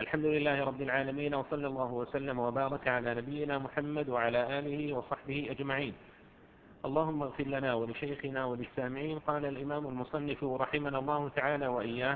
الحمد لله رب العالمين، وصلى الله وسلم وبارك على نبينا محمد وعلى آله وصحبه أجمعين. اللهم اغفر لنا ولشيخنا وللسامعين. قال الإمام المصنف رحمنا الله تعالى وإياه: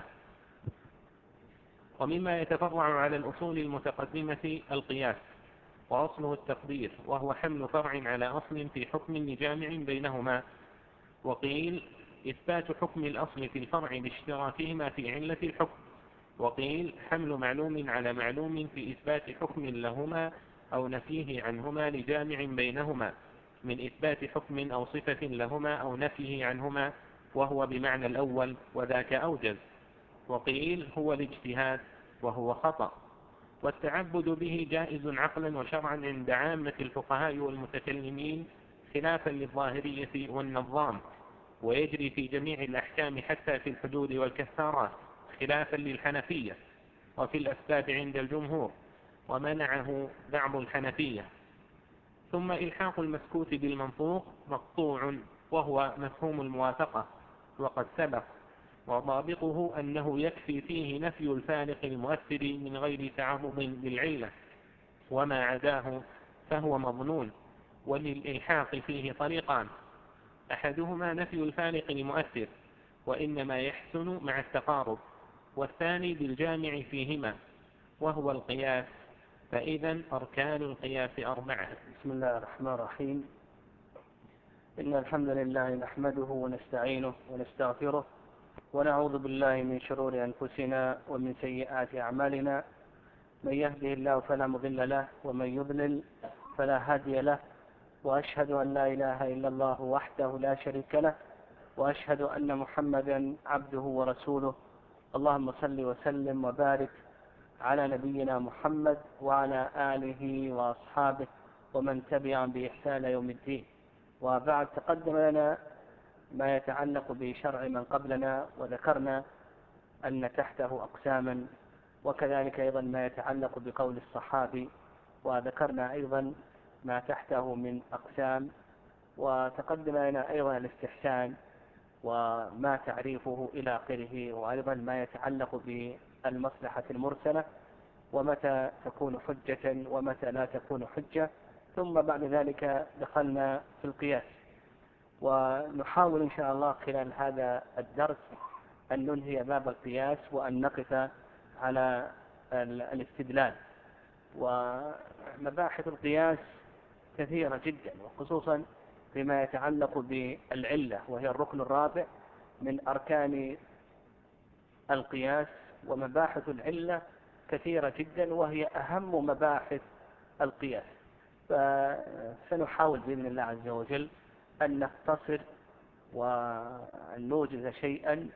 ومما يتفرع على الأصول المتقدمة القياس، وأصله التقدير، وهو حمل فرع على أصل في حكم لجامع بينهما. وقيل إثبات حكم الأصل في الفرع لاشتراكهما في علة الحكم. وقيل حمل معلوم على معلوم في إثبات حكم لهما أو نفيه عنهما لجامع بينهما، من إثبات حكم أو صفة لهما أو نفيه عنهما، وهو بمعنى الأول، وذاك أوجز. وقيل هو الاجتهاد، وهو خطأ. والتعبد به جائز عقلا وشرعا عند عامة الفقهاء والمتكلمين، خلافا للظاهرية والنظام، ويجري في جميع الأحكام حتى في الحدود والكفارات، خلافا للحنفية، وفي الأسباب عند الجمهور، ومنعه بعض الحنفية. ثم إلحاق المسكوت بالمنطوق مقطوع، وهو مفهوم الموافقة، وقد سبق، وضابطه أنه يكفي فيه نفي الفارق المؤثر من غير تعرض للعلة، وما عداه فهو مظنون. وللإلحاق فيه طريقان: أحدهما نفي الفارق المؤثر، وإنما يحسن مع التقارب، والثاني بالجامع فيهما، وهو القياس. فإذا أركان القياس 4. بسم الله الرحمن الرحيم. إن الحمد لله نحمده ونستعينه ونستغفره، ونعوذ بالله من شرور أنفسنا ومن سيئات أعمالنا. من يهده الله فلا مضل له، ومن يضلل فلا هادي له. وأشهد أن لا إله إلا الله وحده لا شريك له، وأشهد أن محمدا عبده ورسوله. اللهم صل وسلم وبارك على نبينا محمد وعلى آله وأصحابه ومن تبعهم بإحسان يوم الدين. وبعد، تقدم لنا ما يتعلق بشرع من قبلنا، وذكرنا أن تحته أقساما، وكذلك أيضا ما يتعلق بقول الصحابي، وذكرنا أيضا ما تحته من أقسام. وتقدم لنا أيضا الاستحسان وما تعريفه إلى آخره، وأيضا ما يتعلق بالمصلحة المرسلة، ومتى تكون حجة ومتى لا تكون حجة. ثم بعد ذلك دخلنا في القياس، ونحاول إن شاء الله خلال هذا الدرس أن ننهي باب القياس وأن نقف على الاستدلال. ومباحث القياس كثيرة جدا، وخصوصا فيما يتعلق بالعلة، وهي الركن الرابع من أركان القياس. ومباحث العلة كثيرة جدا، وهي أهم مباحث القياس. فسنحاول بإذن الله عز وجل أن نختصر وأن نوجز شيئا،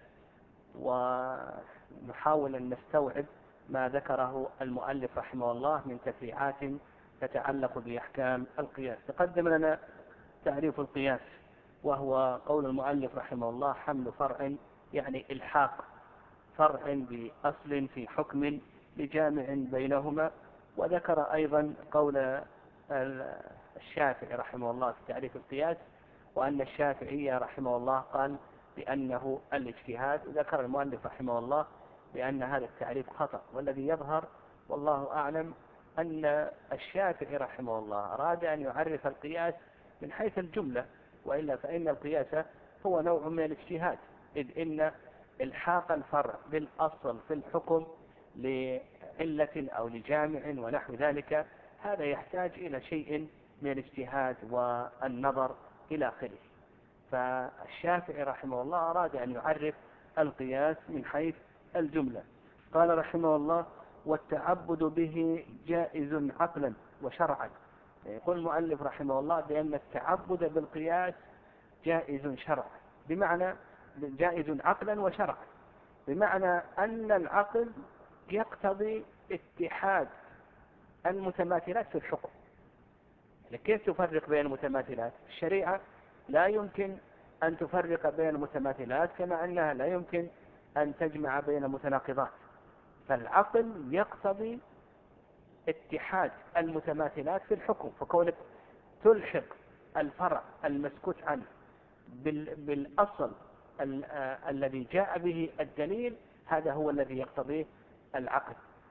ونحاول أن نستوعب ما ذكره المؤلف رحمه الله من تفريعات تتعلق بأحكام القياس. تقدم لنا تعريف القياس، وهو قول المؤلف رحمه الله: حمل فرع، يعني إلحاق فرع بأصل في حكم لجامع بينهما. وذكر أيضا قول الشافعي رحمه الله في تعريف القياس، وأن الشافعي رحمه الله قال بأنه الاجتهاد. وذكر المؤلف رحمه الله بأن هذا التعريف خطأ، والذي يظهر والله أعلم أن الشافعي رحمه الله أراد أن يعرف القياس من حيث الجملة، وإلا فإن القياس هو نوع من الاجتهاد، إذ إن إلحاق الفرع بالأصل في الحكم لعلة أو لجامع ونحو ذلك، هذا يحتاج إلى شيء من الاجتهاد والنظر إلى آخره. فالشافعي رحمه الله أراد أن يعرف القياس من حيث الجملة. قال رحمه الله: والتعبد به جائز عقلا وشرعا. يقول المؤلف رحمه الله بأن التعبد بالقياس جائز شرعا، بمعنى جائز عقلا وشرعا، بمعنى أن العقل يقتضي اتحاد المتماثلات في الحكم. كيف تفرق بين المتماثلات؟ الشريعة لا يمكن أن تفرق بين المتماثلات، كما أنها لا يمكن أن تجمع بين المتناقضات. فالعقل يقتضي اتحاد المتماثلات في الحكم، فكونك تلحق الفرع المسكوت عنه بالأصل الذي جاء به الدليل، هذا هو الذي يقتضيه العقل.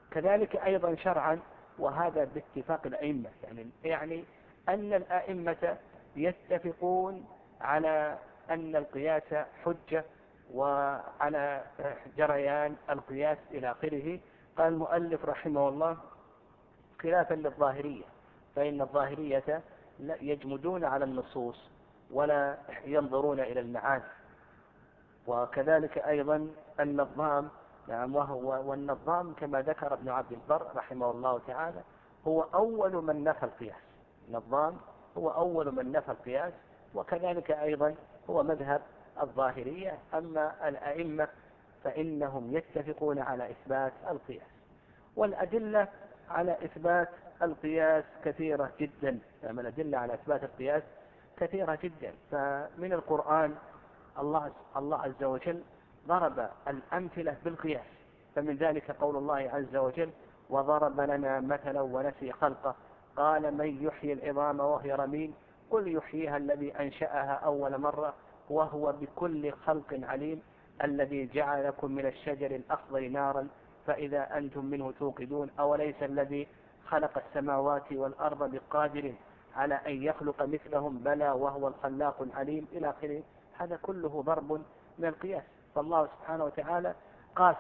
كذلك أيضا شرعا، وهذا باتفاق الأئمة، يعني أن الأئمة يتفقون على أن القياس حجة وعلى جريان القياس إلى آخره. قال المؤلف رحمه الله: خلافا للظاهرية، فإن الظاهرية يجمدون على النصوص ولا ينظرون إلى المعاني. وكذلك أيضا النظام، والنظام كما ذكر ابن عبد البر رحمه الله تعالى هو أول من نفى القياس. النظام هو أول من نفى القياس، وكذلك أيضا هو مذهب الظاهرية. أما الأئمة فإنهم يتفقون على إثبات القياس، والأدلة على إثبات القياس كثيرة جدا. الأدلة على إثبات القياس كثيرة جدا. فمن القرآن الله عز وجل ضرب الأمثلة بالقياس، فمن ذلك قول الله عز وجل: وضرب لنا مثلا ونسي خلقه قال من يحيي العظام وهي رميم قل يحييها الذي أنشأها أول مرة وهو بكل خلق عليم الذي جعل لكم من الشجر الأخضر نارا فإذا أنتم منه توقدون أوليس الذي خلق السماوات والأرض بقادر على أن يخلق مثلهم بلى وهو الخلاق العليم إلى آخره. هذا كله ضرب من القياس. فالله سبحانه وتعالى قاس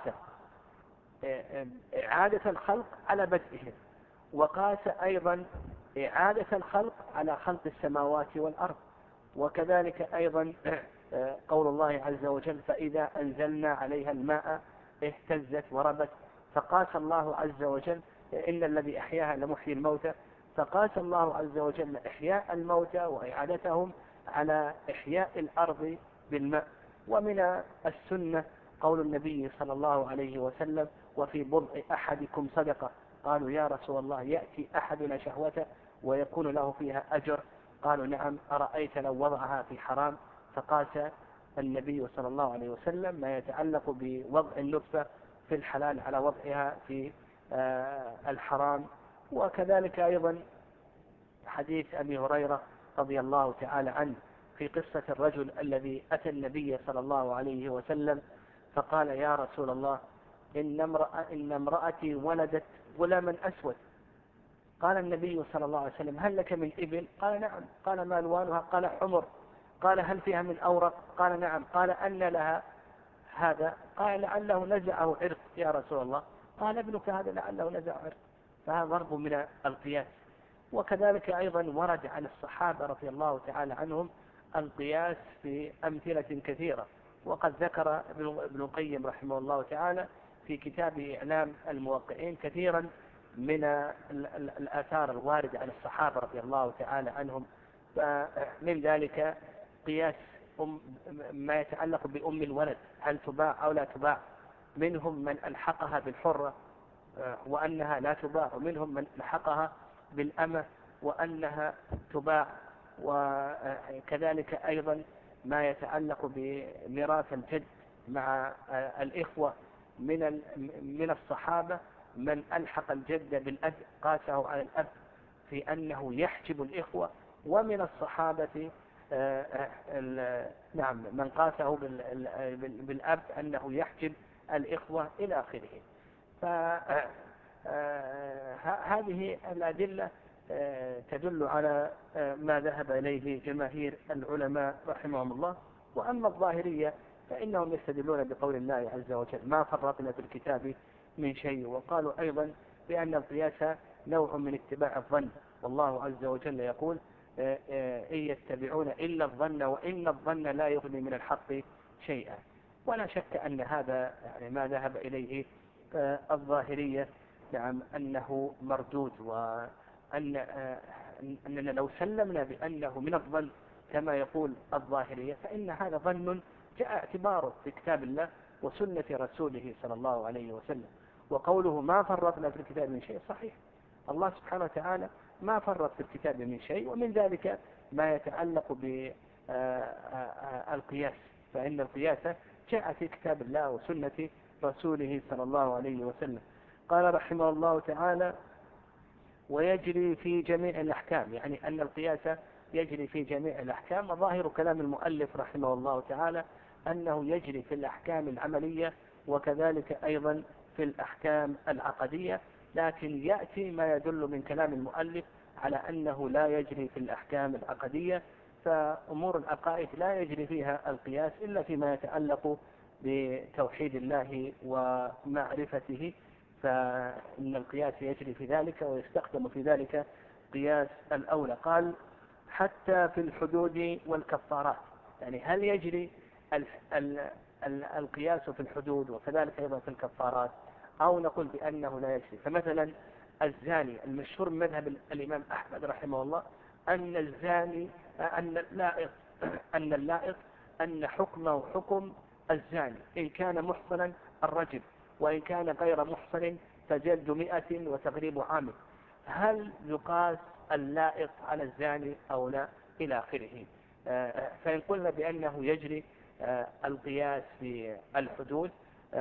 إعادة الخلق على بدئهم، وقاس أيضا إعادة الخلق على خلق السماوات والأرض. وكذلك أيضا قول الله عز وجل: فإذا أنزلنا عليها الماء اهتزت وربت، فقاس الله عز وجل إن الذي أحياها لمحيي الموتى، فقاس الله عز وجل إحياء الموتى وإعادتهم على إحياء الأرض بالماء. ومن السنة قول النبي صلى الله عليه وسلم: وفي بضع أحدكم صدقة. قالوا: يا رسول الله يأتي أحدنا شهوته ويكون له فيها أجر؟ قالوا: نعم، أرأيت لو وضعها في حرام؟ فقاس النبي صلى الله عليه وسلم ما يتعلق بوضع النطفة في الحلال على وضعها في الحرام. وكذلك أيضا حديث أبي هريرة رضي الله تعالى عنه في قصة الرجل الذي أتى النبي صلى الله عليه وسلم فقال: يا رسول الله إن امرأتي ولدت غلاما أسود. قال النبي صلى الله عليه وسلم: هل لك من إبل؟ قال: نعم. قال: ما ألوانها؟ قال: حمر. قال: هل فيها من أورق؟ قال: نعم. قال: أن لها هذا؟ قال: لعله نزعه عرق يا رسول الله. قال: ابنك هذا لعله نزعه عرق. فهذا ضرب من القياس. وكذلك أيضا ورد عن الصحابة رضي الله تعالى عنهم القياس في أمثلة كثيرة، وقد ذكر ابن القيم رحمه الله تعالى في كتابه إعلام الموقعين كثيرا من الآثار الواردة عن الصحابة رضي الله تعالى عنهم. فمن ذلك قياس ما يتعلق بأم الولد، هل تباع أو لا تباع. منهم من ألحقها بالحرة وأنها لا تباع، ومنهم من ألحقها بالأمة وأنها تباع. وكذلك أيضا ما يتعلق بميراث الجد مع الإخوة، من الصحابة من ألحق الجد بالأب قاسه على الأب في أنه يحجب الإخوة، ومن الصحابة نعم من قاسه بالأب أنه يحجب الإخوة إلى آخره. فهذه الأدلة تدل على ما ذهب إليه جماهير العلماء رحمهم الله. وأما الظاهرية فإنهم يستدلون بقول الله عز وجل: ما فرطنا في الكتاب من شيء. وقالوا أيضا بأن القياس نوع من اتباع الظن، والله عز وجل يقول: إن يتبعون إلا الظن وإن الظن لا يغني من الحق شيئا. ولا شك أن هذا يعني ما ذهب إليه الظاهرية، نعم، أنه مردود، وأننا لو سلمنا بأنه من الظن كما يقول الظاهرية فإن هذا ظن جاء اعتباره في كتاب الله وسنة رسوله صلى الله عليه وسلم. وقوله ما فرطنا في الكتاب من شيء صحيح، الله سبحانه وتعالى ما فرط في الكتاب من شيء، ومن ذلك ما يتعلق بالقياس، فإن القياس جاء في كتاب الله وسنة رسوله صلى الله عليه وسلم. قال رحمه الله تعالى: ويجري في جميع الأحكام، يعني أن القياس يجري في جميع الأحكام. وظاهر كلام المؤلف رحمه الله تعالى أنه يجري في الأحكام العملية وكذلك أيضا في الأحكام العقدية، لكن يأتي ما يدل من كلام المؤلف على أنه لا يجري في الأحكام العقدية. فأمور العقائد لا يجري فيها القياس إلا فيما يتعلق بتوحيد الله ومعرفته، فإن القياس يجري في ذلك ويستخدم في ذلك قياس الأولى. قال حتى في الحدود والكفارات، يعني هل يجري القياس في الحدود وكذلك أيضا في الكفارات، أو نقول بأنه لا يجري؟ فمثلا الزاني المشهور من مذهب الإمام أحمد رحمه الله أن الزاني أن اللائق أن حكمه حكم الزاني، إن كان محصنا الرجم، وإن كان غير محصن فجلد 100 وتغريب عام. هل يقاس اللائق على الزاني أو لا إلى آخره؟ فإن قلنا بأنه يجري القياس في الحدود،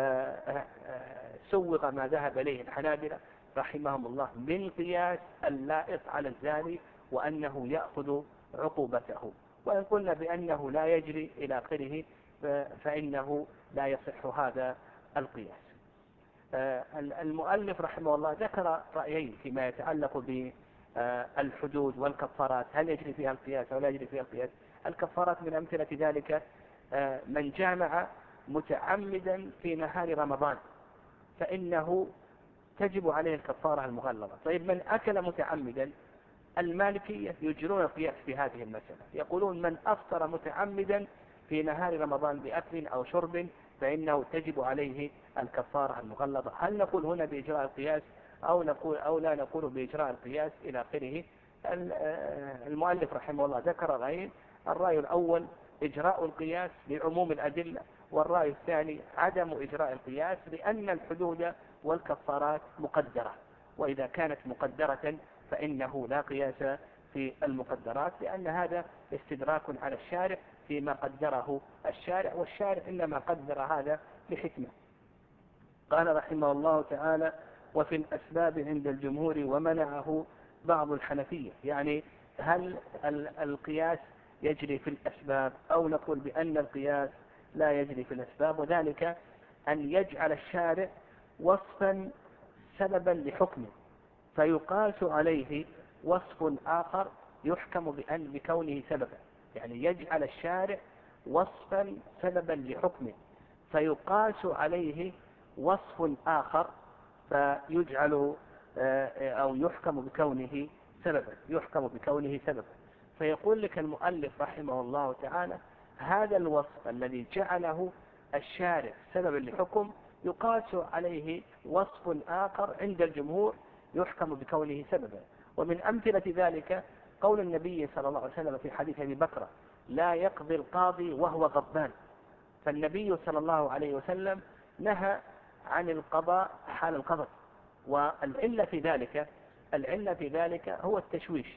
سوغ ما ذهب إليه الحنابلة رحمهم الله من قياس اللائق على الزاني وأنه يأخذ عقوبته. وإن قلنا بأنه لا يجري إلى آخره فإنه لا يصح هذا القياس. المؤلف رحمه الله ذكر رأيين فيما يتعلق بالحدود والكفارات، هل يجري فيها القياس أو لا يجري فيها القياس. الكفارات من أمثلة ذلك من جامع متعمدا في نهار رمضان فإنه تجب عليه الكفارة المغلظة. طيب من أكل متعمدا، المالكية يجرون القياس في هذه المسألة، يقولون من أفطر متعمدا في نهار رمضان بأكل أو شرب فإنه تجب عليه الكفارة المغلظة. هل نقول هنا بإجراء القياس أو لا نقول بإجراء القياس إلى آخره؟ المؤلف رحمه الله ذكر رأيين: الرأي الأول إجراء القياس لعموم الأدلة، والرأي الثاني عدم إجراء القياس لأن الحدود والكفارات مقدرة، وإذا كانت مقدرة فإنه لا قياس في المقدرات، لأن هذا استدراك على الشارع فيما قدره الشارع، والشارع إنما قدر هذا لحكمة. قال رحمه الله تعالى: وفي الأسباب عند الجمهور ومنعه بعض الحنفية. يعني هل القياس يجري في الأسباب أو نقول بأن القياس لا يجري في الأسباب؟ وذلك أن يجعل الشارع وصفا سببا لحكمه فيقاس عليه وصف آخر يحكم بكونه سببا. يعني يجعل الشارع وصفا سببا لحكمه فيقاس عليه وصف آخر فيجعل أو يحكم بكونه سببا. فيقول لك المؤلف رحمه الله تعالى: هذا الوصف الذي جعله الشارع سببا لحكم يقاس عليه وصف آخر عند الجمهور يحكم بكونه سببا. ومن أمثلة ذلك قول النبي صلى الله عليه وسلم في حديث أبي بكر: لا يقضي القاضي وهو غضبان. فالنبي صلى الله عليه وسلم نهى عن القضاء حال الغضب، والعلة في ذلك هو التشويش.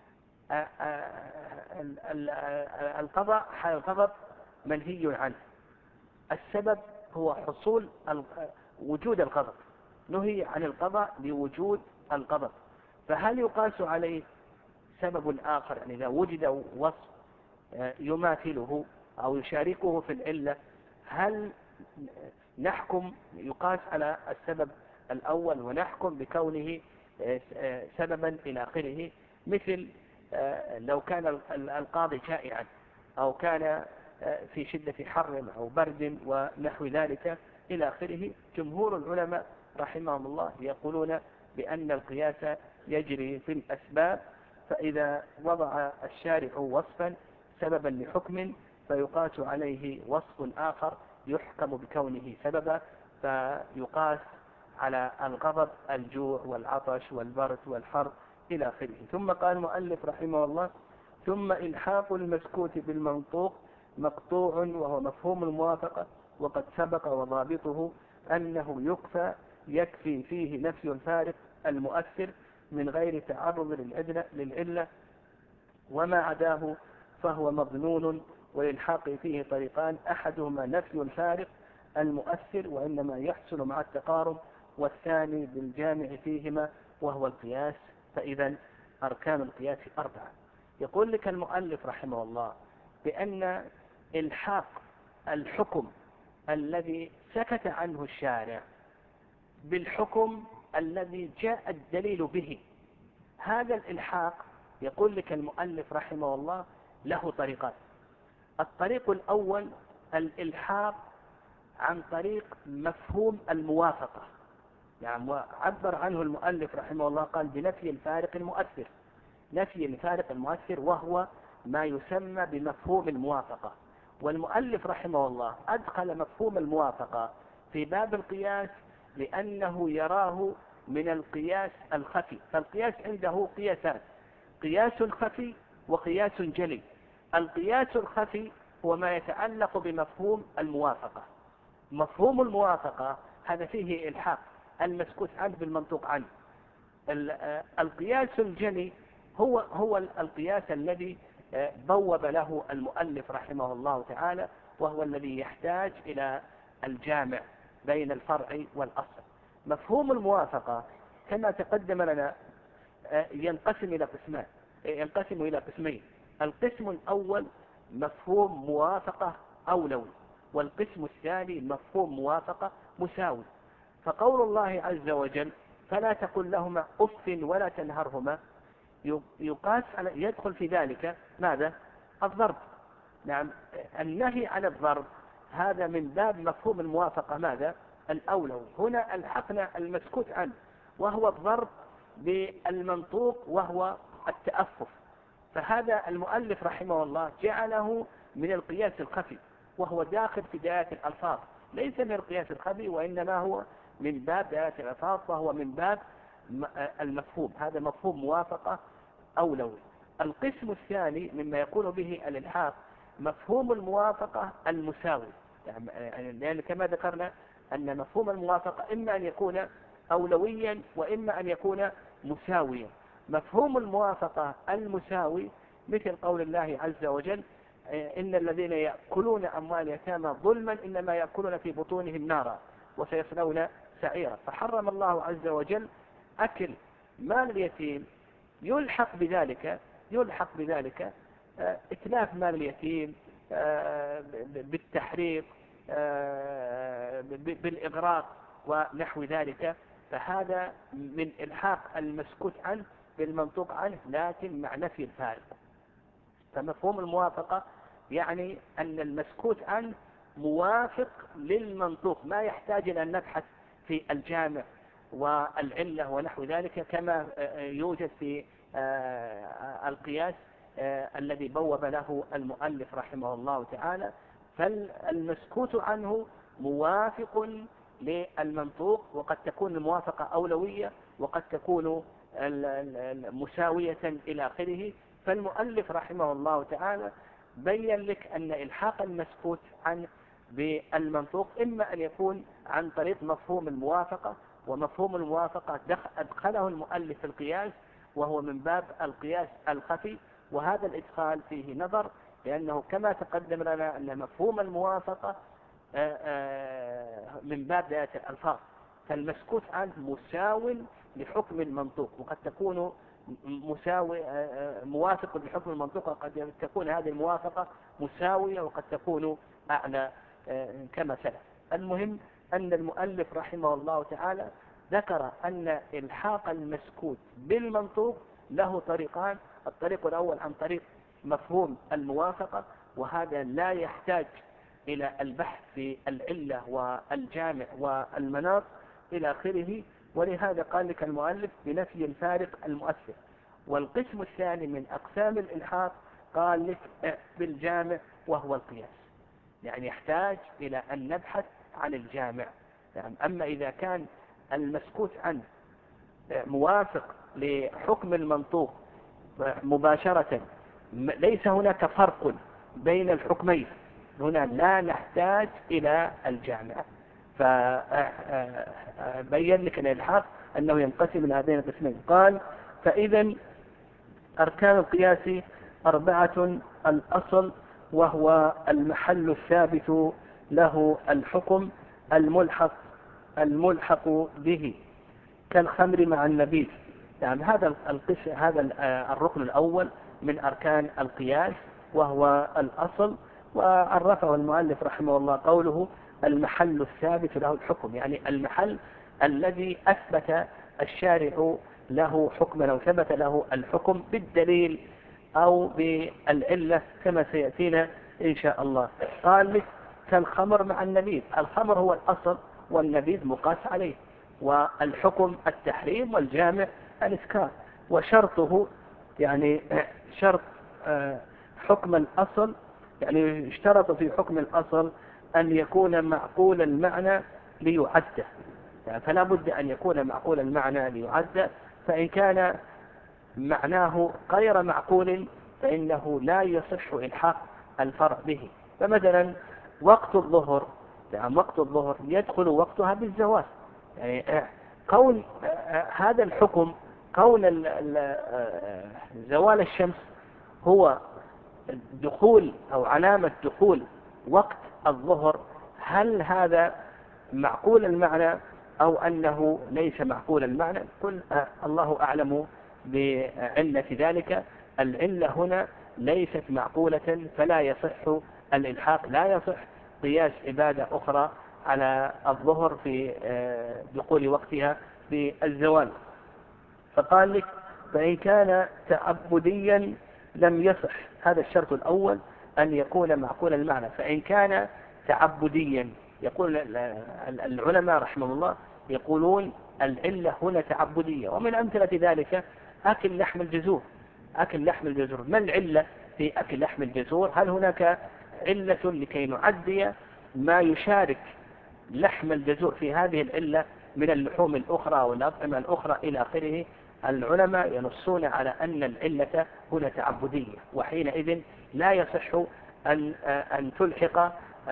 القضاء حال الغضب منهي عنه، السبب هو حصول وجود الغضب، نهي عن القضاء لوجود الغضب. فهل يقاس عليه سبب آخر؟ يعني إذا وجد وصف يماثله أو يشاركه في العلة، هل نحكم يقاس على السبب الأول ونحكم بكونه سببا إلى آخره؟ مثل لو كان القاضي جائعا أو كان في شدة حر أو برد ونحو ذلك إلى آخره، جمهور العلماء رحمهم الله يقولون بأن القياس يجري في الأسباب. فإذا وضع الشارع وصفا سببا لحكم فيقاس عليه وصف آخر يحكم بكونه سببا، فيقاس على الغضب الجوع والعطش والبرد والحر إلى آخره. ثم قال المؤلف رحمه الله: ثم إلحاق المسكوت بالمنطوق مقطوع وهو مفهوم الموافقة، وقد سبق وضابطه أنه يكفي فيه نفي الفارق المؤثر من غير تعرض للعلة، وما عداه فهو مظنون. والإلحاق فيه طريقان: أحدهما نفي الفارق المؤثر وإنما يحصل مع التقارب، والثاني بالجامع فيهما وهو القياس. فإذا أركان القياس 4. يقول لك المؤلف رحمه الله بأن إلحاق الحكم الذي سكت عنه الشارع بالحكم الذي جاء الدليل به. هذا الإلحاق يقول لك المؤلف رحمه الله له طريقان. الطريق الأول الإلحاق عن طريق مفهوم الموافقة، يعني عبر عنه المؤلف رحمه الله قال بنفي الفارق المؤثر. نفي الفارق المؤثر وهو ما يسمى بمفهوم الموافقة. والمؤلف رحمه الله أدخل مفهوم الموافقة في باب القياس لأنه يراه من القياس الخفي. فالقياس عنده قياسان: قياس خفي وقياس جلي. القياس الخفي هو ما يتعلق بمفهوم الموافقة. مفهوم الموافقة هذا فيه إلحاق المسكوت عنه بالمنطوق عنه. القياس الجلي هو القياس الذي بوب له المؤلف رحمه الله تعالى، وهو الذي يحتاج إلى الجامع بين الفرع والأصل. مفهوم الموافقة كما تقدم لنا ينقسم إلى قسمين. القسم الأول مفهوم موافقة أولوي، والقسم الثاني مفهوم موافقة مساوي. فقول الله عز وجل فلا تقل لهما أف ولا تنهرهما يقاس على يدخل في ذلك ماذا؟ الضرب. نعم، النهي عن الضرب هذا من باب مفهوم الموافقة ماذا؟ الأولوي. هنا الحقنا المسكوت عنه وهو الضرب بالمنطوق وهو التأفف. فهذا المؤلف رحمه الله جعله من القياس الخفي، وهو داخل في دلالة الألفاظ، ليس من القياس الخفي وإنما هو من باب دلالة الألفاظ، وهو من باب المفهوم. هذا مفهوم موافقة أولوي. القسم الثاني مما يكون به الإلحاق مفهوم الموافقة المساوي، يعني لأن كما ذكرنا أن مفهوم الموافقة إما أن يكون أولويا وإما أن يكون مساويا. مفهوم الموافقة المساوي مثل قول الله عز وجل إن الذين يأكلون أموال اليتامى ظلما إنما يأكلون في بطونهم نارا وسيصلون سعيرا. فحرم الله عز وجل أكل مال اليتيم، يلحق بذلك إتلاف مال اليتيم بالتحريق بالإغراق ونحو ذلك. فهذا من إلحاق المسكوت عنه بالمنطوق عنه لكن مع نفي الفارق. فمفهوم الموافقة يعني أن المسكوت عنه موافق للمنطوق، ما يحتاج إلى أن نبحث في الجامع والعلة ونحو ذلك كما يوجد في القياس الذي بوب له المؤلف رحمه الله تعالى. فالمسكوت عنه موافق للمنطوق، وقد تكون الموافقة أولوية وقد تكون مساوية إلى آخره. فالمؤلف رحمه الله تعالى بين لك أن إلحاق المسكوت عن بالمنطوق إما أن يكون عن طريق مفهوم الموافقة، ومفهوم الموافقة أدخله المؤلف في القياس وهو من باب القياس الخفي. وهذا الإدخال فيه نظر، لأنه كما تقدم لنا أن مفهوم الموافقة من باب دلالة الألفاظ، فالمسكوت عنه مساو لحكم المنطوق، وقد تكون موافق لحكم المنطوق، وقد تكون هذه الموافقة مساوية وقد تكون أعلى كما سلف. المهم أن المؤلف رحمه الله تعالى ذكر أن إلحاق المسكوت بالمنطوق له طريقان. الطريق الأول عن طريق مفهوم الموافقة، وهذا لا يحتاج إلى البحث في العلة والجامع والمناط إلى آخره، ولهذا قال لك المؤلف بنفي الفارق المؤثر. والقسم الثاني من أقسام الإلحاق قال لك بالجامع وهو القياس، يعني يحتاج إلى أن نبحث عن الجامع. يعني أما إذا كان المسكوت عنه موافق لحكم المنطوق مباشرة ليس هناك فرق بين الحكمين، هنا لا نحتاج إلى الجامع. فبين لك الإلحاق أنه ينقسم من هذين القسمين. قال فإذا أركان القياس 4: الأصل وهو المحل الثابت له الحكم الملحق به كالخمر مع النبيذ. يعني هذا الركن الأول من أركان القياس وهو الأصل. وعرفه المؤلف رحمه الله قوله المحل الثابت له الحكم، يعني المحل الذي أثبت الشارع له حكما أو ثبت له الحكم بالدليل أو بالعلة كما سيأتينا إن شاء الله. قال لك كالخمر مع النبيذ، الخمر هو الأصل والنبيذ مقاس عليه، والحكم التحريم والجامع الإسكار، وشرطه يعني شرط حكم الأصل، يعني اشترط في حكم الأصل أن يكون معقول المعنى ليعد، يعني فلا بد أن يكون معقول المعنى ليعد، فإن كان معناه غير معقول فإنه لا يصح إلحاق الفرع به. فمثلا وقت الظهر، يعني وقت الظهر يدخل وقتها بالزوال، يعني كون هذا الحكم كون زوال الشمس هو دخول أو علامة دخول وقت الظهر، هل هذا معقول المعنى أو أنه ليس معقول المعنى؟ قل الله أعلم بعلة ذلك. العلة هنا ليست معقولة فلا يصح الإلحاق، لا يصح قياس عبادة أخرى على الظهر في دخول وقتها بالزوال. فقال لك فإن كان تعبديا لم يصح، هذا الشرط الأول أن يكون معقول المعنى. فإن كان تعبديا، يقول العلماء رحمه الله يقولون العلة هنا تعبدية، ومن أمثلة ذلك أكل لحم الجزور. أكل لحم الجزور، ما العلة في أكل لحم الجزور؟ هل هناك علة لكي نعدي ما يشارك لحم الجزور في هذه العلة من اللحوم الأخرى والأطعمة الأخرى إلى آخره؟ العلماء ينصون على أن العلة هنا تعبدية، وحينئذ لا يصح أن تلحق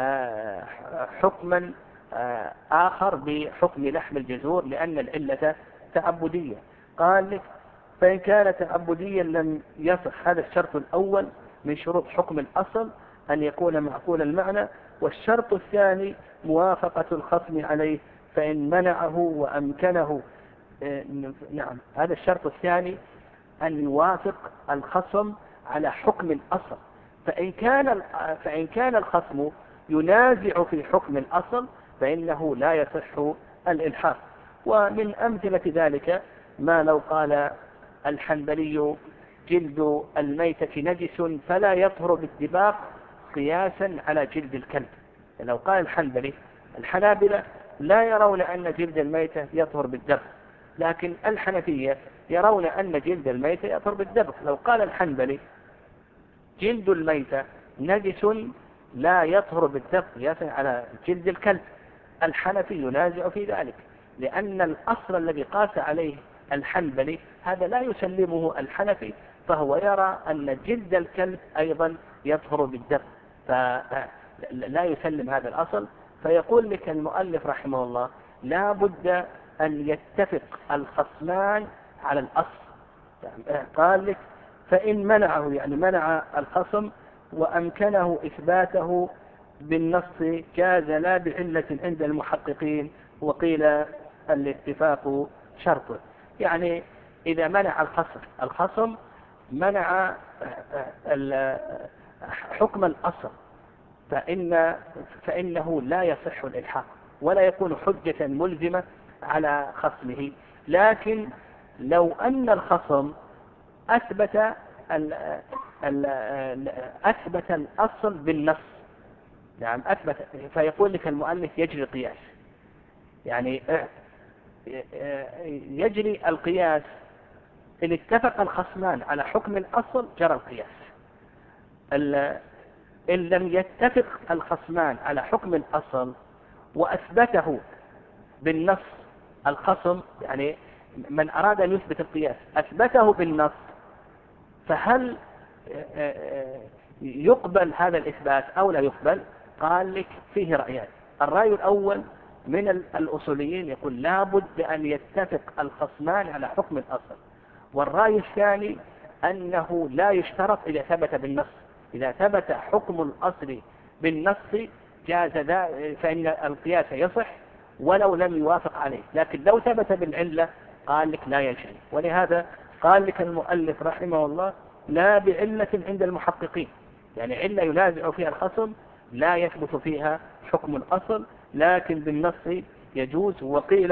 حكما آخر بحكم لحم الجزور لأن العلة تعبدية. قال لك فإن كان تعبديا لم يصح، هذا الشرط الأول من شروط حكم الأصل أن يكون معقول المعنى. والشرط الثاني موافقة الخصم عليه، فإن منعه وأمكنه، نعم هذا الشرط الثاني أن يوافق الخصم على حكم الأصل. فإن كان الخصم ينازع في حكم الأصل فإنه لا يصح الإلحاق. ومن أمثلة ذلك ما لو قال الحنبلي جلد الميتة نجس فلا يطهر بالدباغ قياسا على جلد الكلب. لو قال الحنبلي، الحنابلة لا يرون أن جلد الميتة يطهر بالدبغ، لكن الحنفية يرون أن جلد الميتة يطهر بالدبغ. لو قال الحنبلي جلد الميتة نجس لا يطهر بالدبغ قياسا على جلد الكلب، الحنفي ينازع في ذلك، لأن الأصل الذي قاس عليه الحنبلي هذا لا يسلمه الحنفي، فهو يرى أن جلد الكلب أيضا يطهر بالدبغ، فلا يسلم هذا الأصل. فيقول لك المؤلف رحمه الله لا بد أن يتفق الخصمان على الأصل. قال لك فإن منعه، يعني منع الخصم وأمكنه إثباته بالنص جاز لا بعلة عند المحققين، وقيل الاتفاق شرطه. يعني إذا منع الخصم منع حكم الأصل فإنه لا يصح الإلحاق ولا يكون حجة ملزمة على خصمه. لكن لو أن الخصم أثبت الأصل بالنص، نعم أثبت، فيقول لك المؤلف يجري القياس، يعني يجري القياس إن اتفق الخصمان على حكم الأصل جرى القياس. إن لم يتفق الخصمان على حكم الأصل وأثبته بالنص الخصم، يعني من أراد أن يثبت القياس أثبته بالنص، فهل يقبل هذا الإثبات أو لا يقبل؟ قال لك فيه رأيان. الرأي الأول من الأصوليين يقول لا بد أن يتفق الخصمان على حكم الأصل، والرأي الثاني أنه لا يشترط إذا ثبت بالنص، إذا ثبت حكم الأصل بالنص جاز فإن القياس يصح ولو لم يوافق عليه، لكن لو ثبت بالعلة قال لك لا يجري. ولهذا قال لك المؤلف رحمه الله لا بعلة عند المحققين، يعني علة ينازع فيها الخصم لا يثبت فيها حكم الأصل، لكن بالنص يجوز. وقيل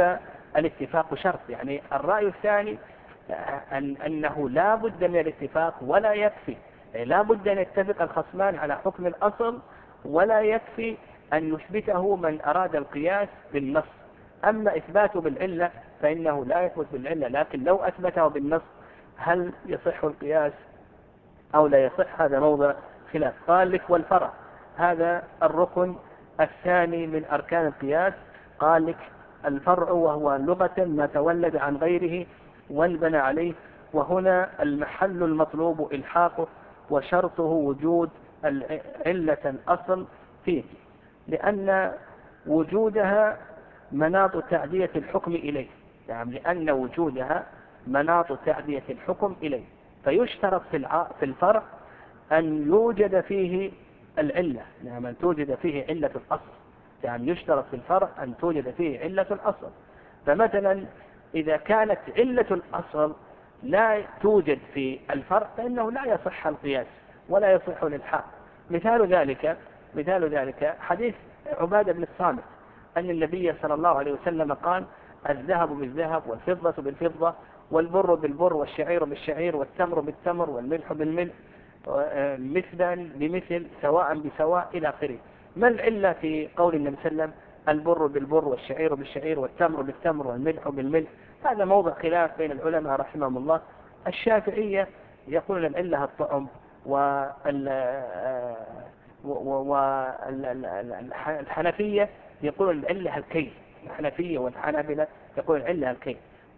الاتفاق شرط. يعني الرأي الثاني أنه لا بد من الاتفاق ولا يكفي، يعني لا بد أن يتفق الخصمان على حكم الأصل ولا يكفي أن يثبته من أراد القياس بالنص. أما إثباته بالعلة فإنه لا يثبت بالعلة، لكن لو أثبته بالنص هل يصح القياس أو لا يصح؟ هذا موضع خلاف. قال لك والفرع، هذا الركن الثاني من أركان القياس. قال لك الفرع وهو لغة ما تولد عن غيره وانبنى عليه، وهنا المحل المطلوب إلحاقه، وشرطه وجود علة الأصل فيه، لأن وجودها مناط تعدية الحكم إليه. يعني لأن وجودها مناط تعدية الحكم إليه، فيشترط في الفرع أن يوجد فيه العلة، يعني أن توجد فيه علة الأصل. يعني يشترط في الفرع أن توجد فيه علة الأصل. فمثلا إذا كانت علة الأصل لا توجد في الفرع فإنه لا يصح القياس ولا يصح الإلحاق. مثال ذلك حديث عبادة بن الصامت أن النبي صلى الله عليه وسلم قال: الذهب بالذهب والفضة بالفضة والبر بالبر والشعير بالشعير والتمر بالتمر والملح بالملح مثلا بمثل سواء بسواء إلى آخره. ما العلة في قول النبي صلى الله عليه وسلم البر بالبر والشعير بالشعير والتمر بالتمر والملح بالملح؟ هذا موضع خلاف بين العلماء رحمهم الله. الشافعية يقولون العلة الطعم، والحنفية يقولون العلة الكيل. الحنفية والحنابلة يقولون العلة الكيل.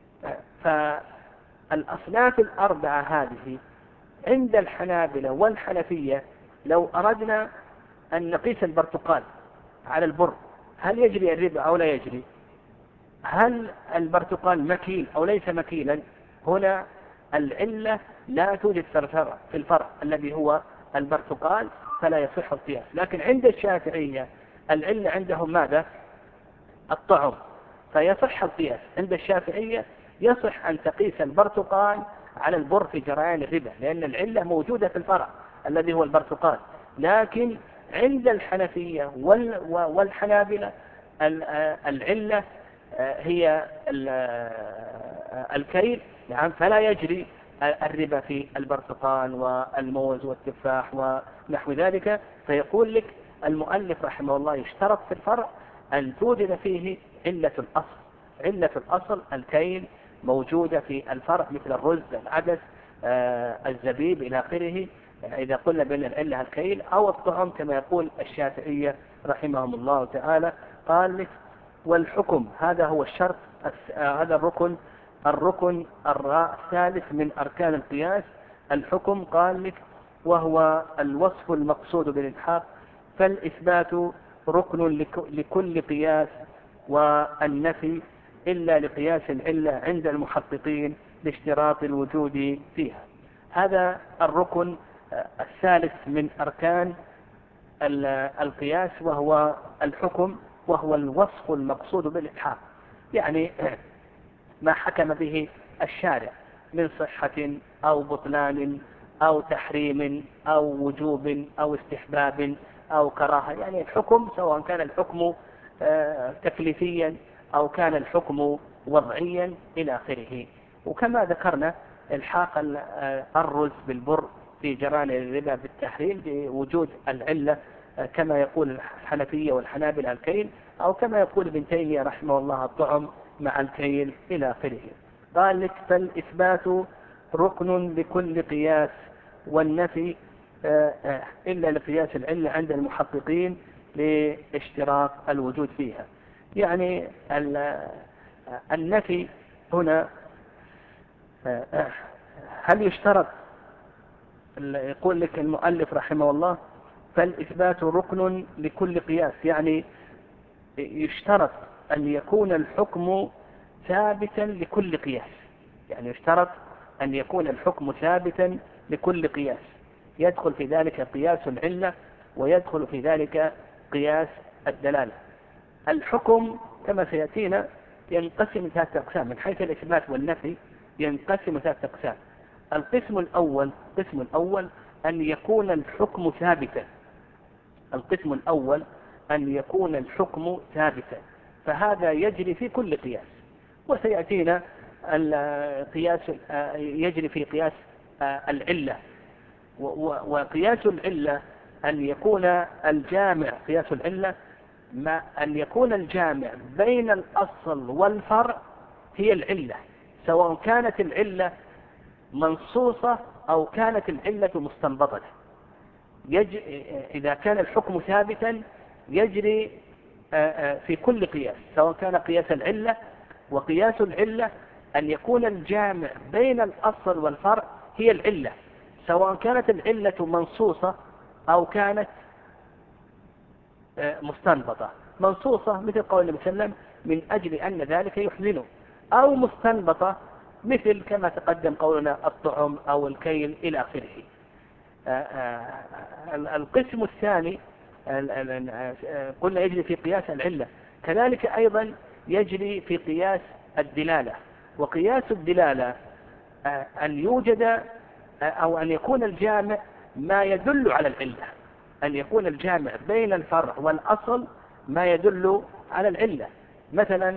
فالأصناف الأربعة هذه عند الحنابلة والحنفية لو أردنا أن نقيس البرتقال على البر هل يجري الربا أو لا يجري؟ هل البرتقال مكيل أو ليس مكيلا؟ هنا العلة لا توجد في الفرع الذي هو البرتقال، فلا يصح القياس. لكن عند الشافعية العلة عندهم ماذا؟ الطعم، فيصح القياس. عند الشافعية يصح أن تقيس البرتقال على البر في جريان الربا، لأن العلة موجودة في الفرع الذي هو البرتقال. لكن عند الحنفية والحنابلة العلة هي الكيل، نعم، فلا يجري الربا في البرتقال والموز والتفاح ونحو ذلك. فيقول لك المؤلف رحمه الله يشترط في الفرع أن توجد فيه علة الأصل. علة الأصل الكيل موجودة في الفرع مثل الرز، العدس، الزبيب إلى آخره. إذا قلنا بأن العلة الكيل أو الطعم كما يقول الشافعية رحمهم الله تعالى. قال لك والحكم، هذا هو الشرط، هذا الركن الثالث من أركان القياس. الحكم قال لك وهو الوصف المقصود بالإلحاق، فالإثبات ركن لكل قياس، والنفي إلا لقياس العلة عند المحققين لاشتراط الوجود فيها. هذا الركن الثالث من أركان القياس، وهو الحكم، وهو الوصف المقصود بالإلحاق. يعني ما حكم به الشارع من صحة أو بطلان أو تحريم أو وجوب أو استحباب أو كراهة. يعني الحكم سواء كان الحكم تكليفيا أو كان الحكم وضعيا إلى آخره. وكما ذكرنا الحاق الرز بالبر في جران الربا بالتحريم بوجود العلة، كما يقول الحنفية والحنابلة الكيل، أو كما يقول ابن تيمية رحمه الله الطعم مع الكيل إلى آخره. قال لك فالإثبات ركن لكل قياس، والنفي إلا لقياس العلة عند المحققين لاشتراط الوجود فيها. يعني النفي هنا هل يشترط؟ يقول لك المؤلف رحمه الله فالإثبات ركن لكل قياس، يعني يشترط أن يكون الحكم ثابتا لكل قياس. يعني يشترط أن يكون الحكم ثابتا لكل قياس، يدخل في ذلك قياس العلة ويدخل في ذلك قياس الدلالة. الحكم كما سيأتينا ينقسم ثلاثة أقسام من حيث الإثبات والنفي، ينقسم ثلاثة أقسام. القسم الأول أن يكون الحكم ثابتا. القسم الأول أن يكون الحكم ثابتا، فهذا يجري في كل قياس. وسيأتينا القياس يجري في قياس العلة، وقياس العلة أن يكون الجامع، قياس العلة أن يكون الجامع بين الأصل والفرع هي العلة، سواء كانت العلة منصوصة أو كانت العلة مستنبطة. إذا كان الحكم ثابتا يجري في كل قياس، سواء كان قياس العلة. وقياس العلة أن يكون الجامع بين الأصل والفرع هي العلة، سواء كانت العلة منصوصة أو كانت مستنبطة. منصوصة مثل قول النبي صلى الله عليه وسلم من أجل أن ذلك يحزنه، أو مستنبطة مثل كما تقدم قولنا الطعم أو الكيل إلى آخره. القسم الثاني قلنا يجري في قياس العلة، كذلك أيضا يجري في قياس الدلالة. وقياس الدلالة أن يوجد أو أن يكون الجامع ما يدل على العلة، أن يكون الجامع بين الفرع والأصل ما يدل على العلة. مثلا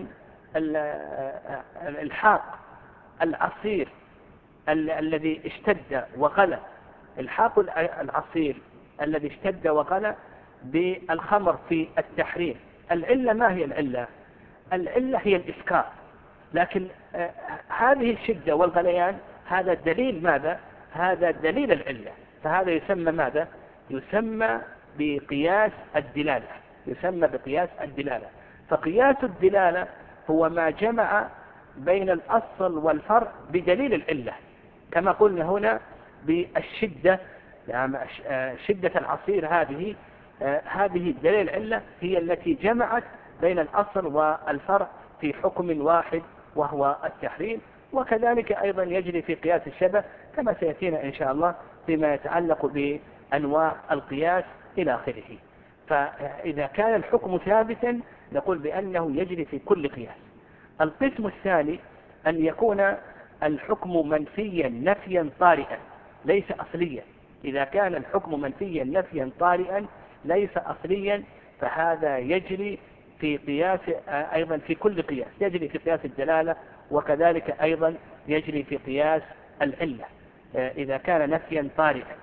الحاق العصير الذي اشتد وغلى، الحاق العصير الذي اشتد وغلى بالخمر في التحريم، العلة ما هي العلة؟ العلة هي الإسكار، لكن هذه الشدة والغليان هذا دليل ماذا؟ هذا دليل العلة، فهذا يسمى ماذا؟ يسمى بقياس الدلالة، يسمى بقياس الدلالة. فقياس الدلالة هو ما جمع بين الأصل والفرع بدليل العلة، كما قلنا هنا بالشدة، يعني شدة العصير هذه دليل العلة هي التي جمعت بين الأصل والفرع في حكم واحد وهو التحريم. وكذلك أيضا يجري في قياس الشبه كما سيأتينا إن شاء الله فيما يتعلق بأنواع القياس إلى آخره. فإذا كان الحكم ثابتا نقول بأنه يجري في كل قياس. القسم الثاني أن يكون الحكم منفيا نفيا طارئا ليس أصليا. إذا كان الحكم منفيا نفيا طارئا ليس أصليا فهذا يجري في قياس أيضا في كل قياس، يجري في قياس الدلالة وكذلك أيضا يجري في قياس العلة إذا كان نفيا طارئا.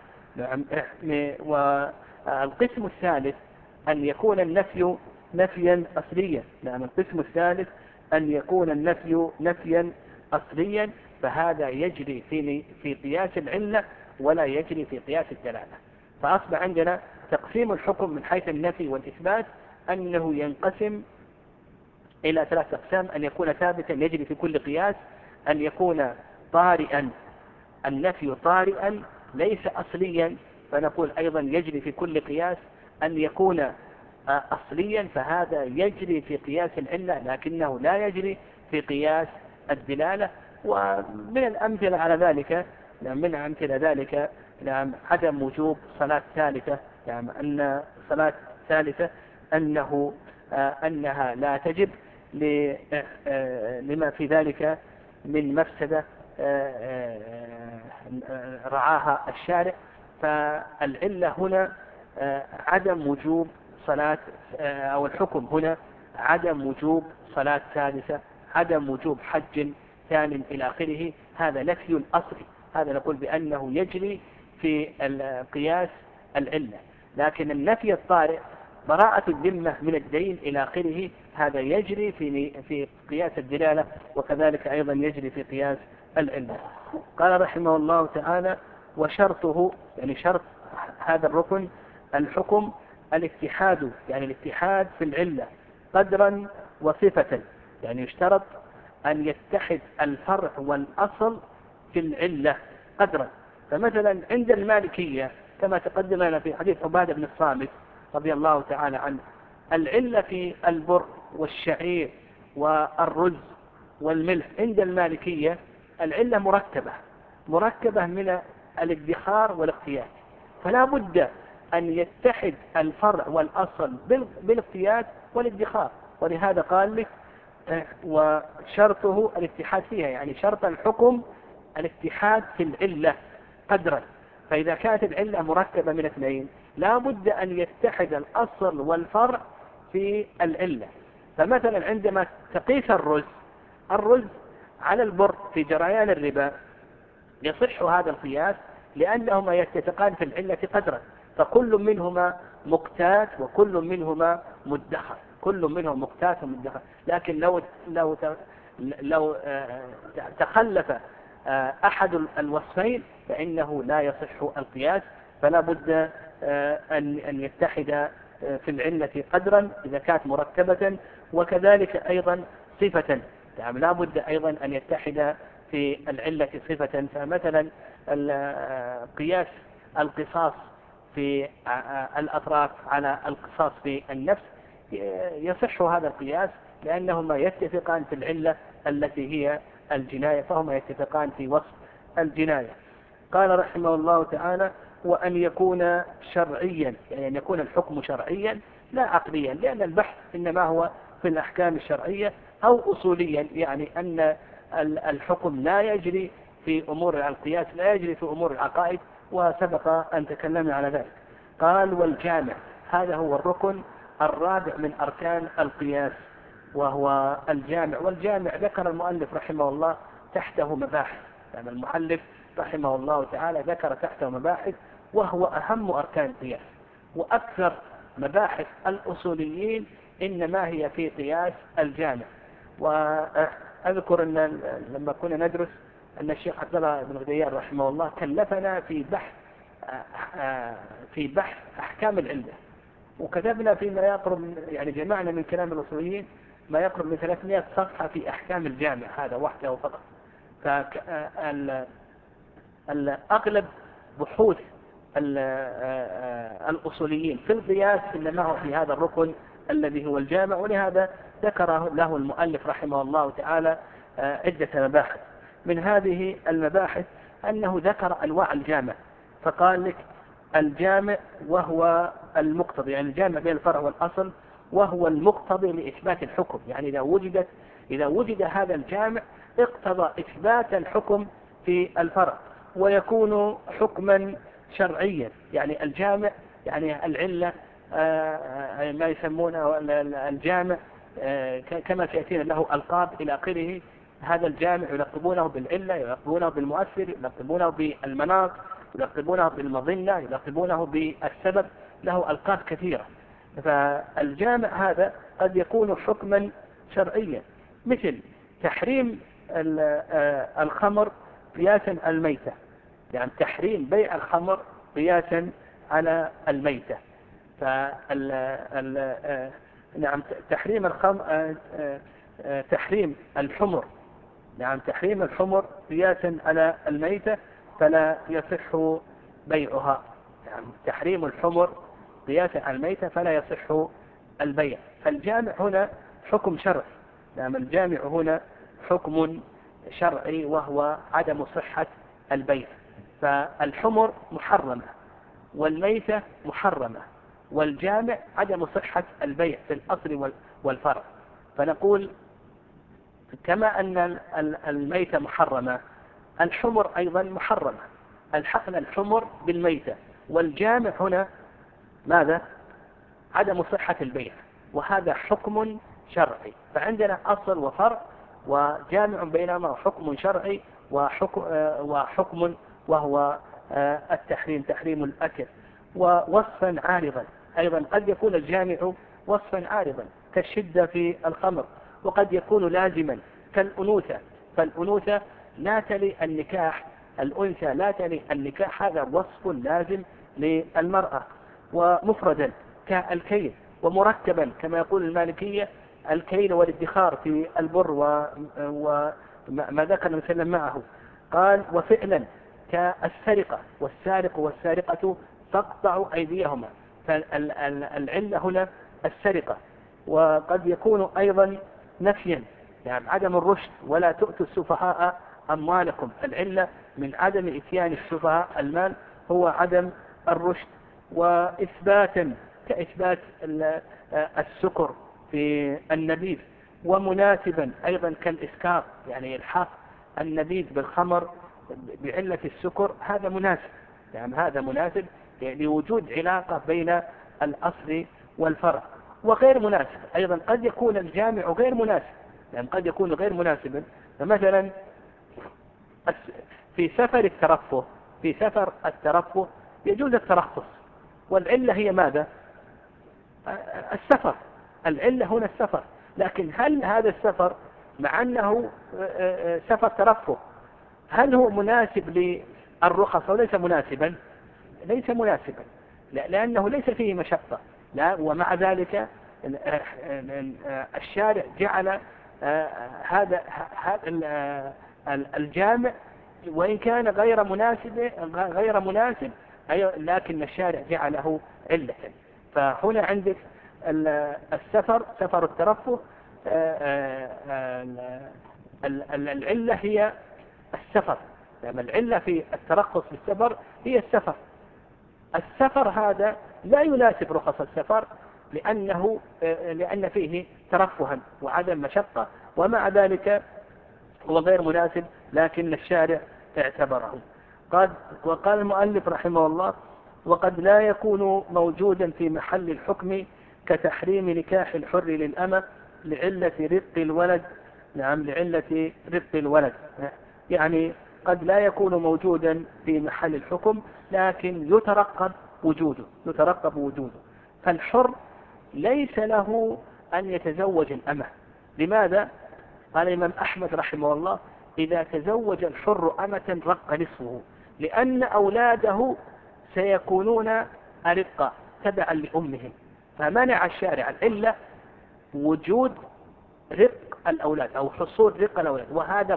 والقسم الثالث أن يكون النفي نفيا أصليا. القسم الثالث أن يكون النفي نفيا أصليا، فهذا يجري في قياس العلة ولا يجري في قياس الدلالة. فأصبح عندنا تقسيم الحكم من حيث النفي والإثبات أنه ينقسم إلى 3 أقسام: أن يكون ثابتا يجري في كل قياس، أن يكون طارئا النفي طارئا ليس أصليا فنقول أيضا يجري في كل قياس، أن يكون أصليا فهذا يجري في قياس العلة لكنه لا يجري في قياس الدلالة. ومن الأمثلة على ذلك عدم وجوب صلاة ثالثة، أن صلاة ثالثة أنها لا تجب لما في ذلك من مفسدة رعاها الشارع. فالعلة هنا عدم وجوب صلاة، أو الحكم هنا عدم وجوب صلاة ثالثة، عدم وجوب حج ثان إلى آخره. هذا نفي الأصل، هذا نقول بأنه يجري في القياس العلة. لكن النفي الطارئ براءة الذمة من الدين إلى آخره هذا يجري في قياس الدلالة وكذلك أيضا يجري في قياس العلة. قال رحمه الله تعالى: وشرطه، يعني شرط هذا الركن الحكم الاتحاد، يعني الاتحاد في العلة قدرا وصفة، يعني يشترط أن يتحد الفرع والأصل في العلة قدرا. فمثلا عند المالكية كما تقدم لنا في حديث عبادة بن الصامت رضي الله تعالى عنه، العلة في البر والشعير والرز والملح عند المالكية العلة مركبة من الادخار والاقتياد، فلا بد أن يتحد الفرع والأصل بالاقتياد والادخار. ولهذا قال لك وشرطه الاتحاد فيها، يعني شرط الحكم الاتحاد في العلة قدرا. فإذا كانت العلة مركبة من 2 لا بد أن يتحد الأصل والفرع في العلة. فمثلا عندما تقيس الرز الرز على البر في جريان الربا يصح هذا القياس لأنهما يتفقان في العلة قدرا، فكل منهما مقتات وكل منهما مدخر، كل منهم مقتات ومدخر. لكن لو تخلف أحد الوصفين فإنه لا يصح القياس، فلا بد أن يتحد في العلة قدرا إذا كانت مركبة، وكذلك أيضا صفة، يعني لا بد أيضا أن يتحد في العلة صفة. فمثلا قياس القصاص في الأطراف على القصاص في النفس يصح هذا القياس لأنهما يتفقان في العلة التي هي الجناية، فهما يتفقان في وصف الجناية. قال رحمه الله تعالى: وأن يكون شرعيا، يعني أن يكون الحكم شرعيا لا عقليا، لأن البحث إنما هو في الأحكام الشرعية، أو أصوليا، يعني أن الحكم لا يجري في أمور القياس، لا يجري في أمور العقائد، وسبق أن تكلمنا على ذلك. قال: والجامع، هذا هو الركن الرابع من أركان القياس، وهو الجامع. والجامع ذكر المؤلف رحمه الله تحته مباحث، يعني المؤلف رحمه الله تعالى ذكر تحته مباحث، وهو أهم أركان القياس، وأكثر مباحث الأصوليين إنما هي في قياس الجامع. وأذكر أن لما كنا ندرس أن الشيخ عبد الله بن غديان رحمه الله كلفنا في بحث أحكام العلة، وكتبنا فيما يقرب، يعني جمعنا من كلام الأصوليين ما يقرب من 300 صفحة في أحكام الجامع هذا وحده فقط. فأغلب بحوث الأصوليين في القياس إنما هو في هذا الركن الذي هو الجامع، ولهذا ذكر له المؤلف رحمه الله تعالى عدة مباحث. من هذه المباحث أنه ذكر أنواع الجامع، فقال لك: الجامع وهو المقتضي، يعني الجامع بين الفرع والأصل، وهو المقتضي لإثبات الحكم، يعني إذا وجد هذا الجامع اقتضى إثبات الحكم في الفرع، ويكون حكما شرعيا. يعني الجامع، يعني العلة، ما يسمونه الجامع كما سيأتينا له ألقاب إلى آخره. هذا الجامع يلقبونه بالعلة، يلقبونه بالمؤثر، يلقبونه بالمناط، يلقبونه بالمظنة، يلقبونه بالسبب، له ألقاب كثيرة. فالجامع هذا قد يكون حكما شرعيا، مثل تحريم الخمر قياسا الميتة، يعني تحريم بيع الخمر قياسا على الميتة. نعم، تحريم الحمر، نعم تحريم الحمر قياسا على الميتة فلا يصح بيعها، يعني تحريم الحمر قياسا على الميتة فلا يصح البيع. فالجامع هنا حكم شرعي، نعم الجامع هنا حكم شرعي وهو عدم صحة البيع. فالحمر محرمة والميتة محرمة، والجامع عدم صحة البيع في الأصل والفرع. فنقول كما أن الميتة محرمة، الحمر أيضا محرمة، الحقنا الحمر بالميتة، والجامع هنا ماذا؟ عدم صحة البيع، وهذا حكم شرعي. فعندنا أصل وفرع، وجامع بينهما حكم شرعي وحكم وهو التحريم، تحريم الأكل. ووصفا عارضا أيضا، قد يكون الجامع وصفا عارضا كالشدة في الخمر، وقد يكون لازما كالأنوثة، فالأنوثة لا تلي النكاح، الأنثى لا تلي النكاح، هذا وصف لازم للمرأة. ومفردا كالكيل، ومركبا كما يقول المالكية الكيل والادخار في البر وما ذكر المسلم معه. قال: وفعلا كالسرقة، والسارق والسارقة فاقطعوا أيديهما، فالعلة هنا السرقة. وقد يكون أيضا نفيا، يعني عدم الرشد، ولا تؤتوا السفهاء أموالكم، العلة من عدم إتيان السفهاء المال هو عدم الرشد. وإثباتا كإثبات السكر في النبيذ، ومناسبا أيضا كالإسكار، يعني الحاق النبيذ بالخمر بعلة السكر، هذا مناسب، يعني هذا مناسب لوجود علاقة بين الأصل والفرع. وغير مناسب أيضا، قد يكون الجامع غير مناسب، يعني قد يكون غير مناسبا. فمثلا في سفر الترفه يجوز الترخص، والعلة هي ماذا؟ السفر. العلة هنا السفر. لكن هل هذا السفر مع أنه سفر ترفه هل هو مناسب للرخص أو ليس مناسبا؟ ليس مناسبا، لأنه ليس فيه مشقة. لا، ومع ذلك الشارع جعل هذا الجامع وإن كان غير مناسب لكن الشارع جعله علة. فهنا عندك السفر، سفر الترفه، العلة هي السفر. يعني العلة في الترخص بالسفر هي السفر. السفر هذا لا يناسب رخص السفر لأن فيه ترفها وعدم مشقة، ومع ذلك هو غير مناسب لكن الشارع اعتبره. وقال المؤلف رحمه الله: وقد لا يكون موجودا في محل الحكم كتحريم نكاح الحر للأمة لعلة رق الولد. نعم، لعلة رق الولد. يعني قد لا يكون موجودا في محل الحكم لكن يترقب وجوده. فالحر ليس له أن يتزوج الأمة. لماذا؟ قال الإمام أحمد رحمه الله: إذا تزوج الحر أمة رق نصفه، لأن أولاده سيكونون أرقا تبعا لأمهم. فمنع الشارع العلة وجود رق الأولاد أو حصول رق الأولاد، وهذا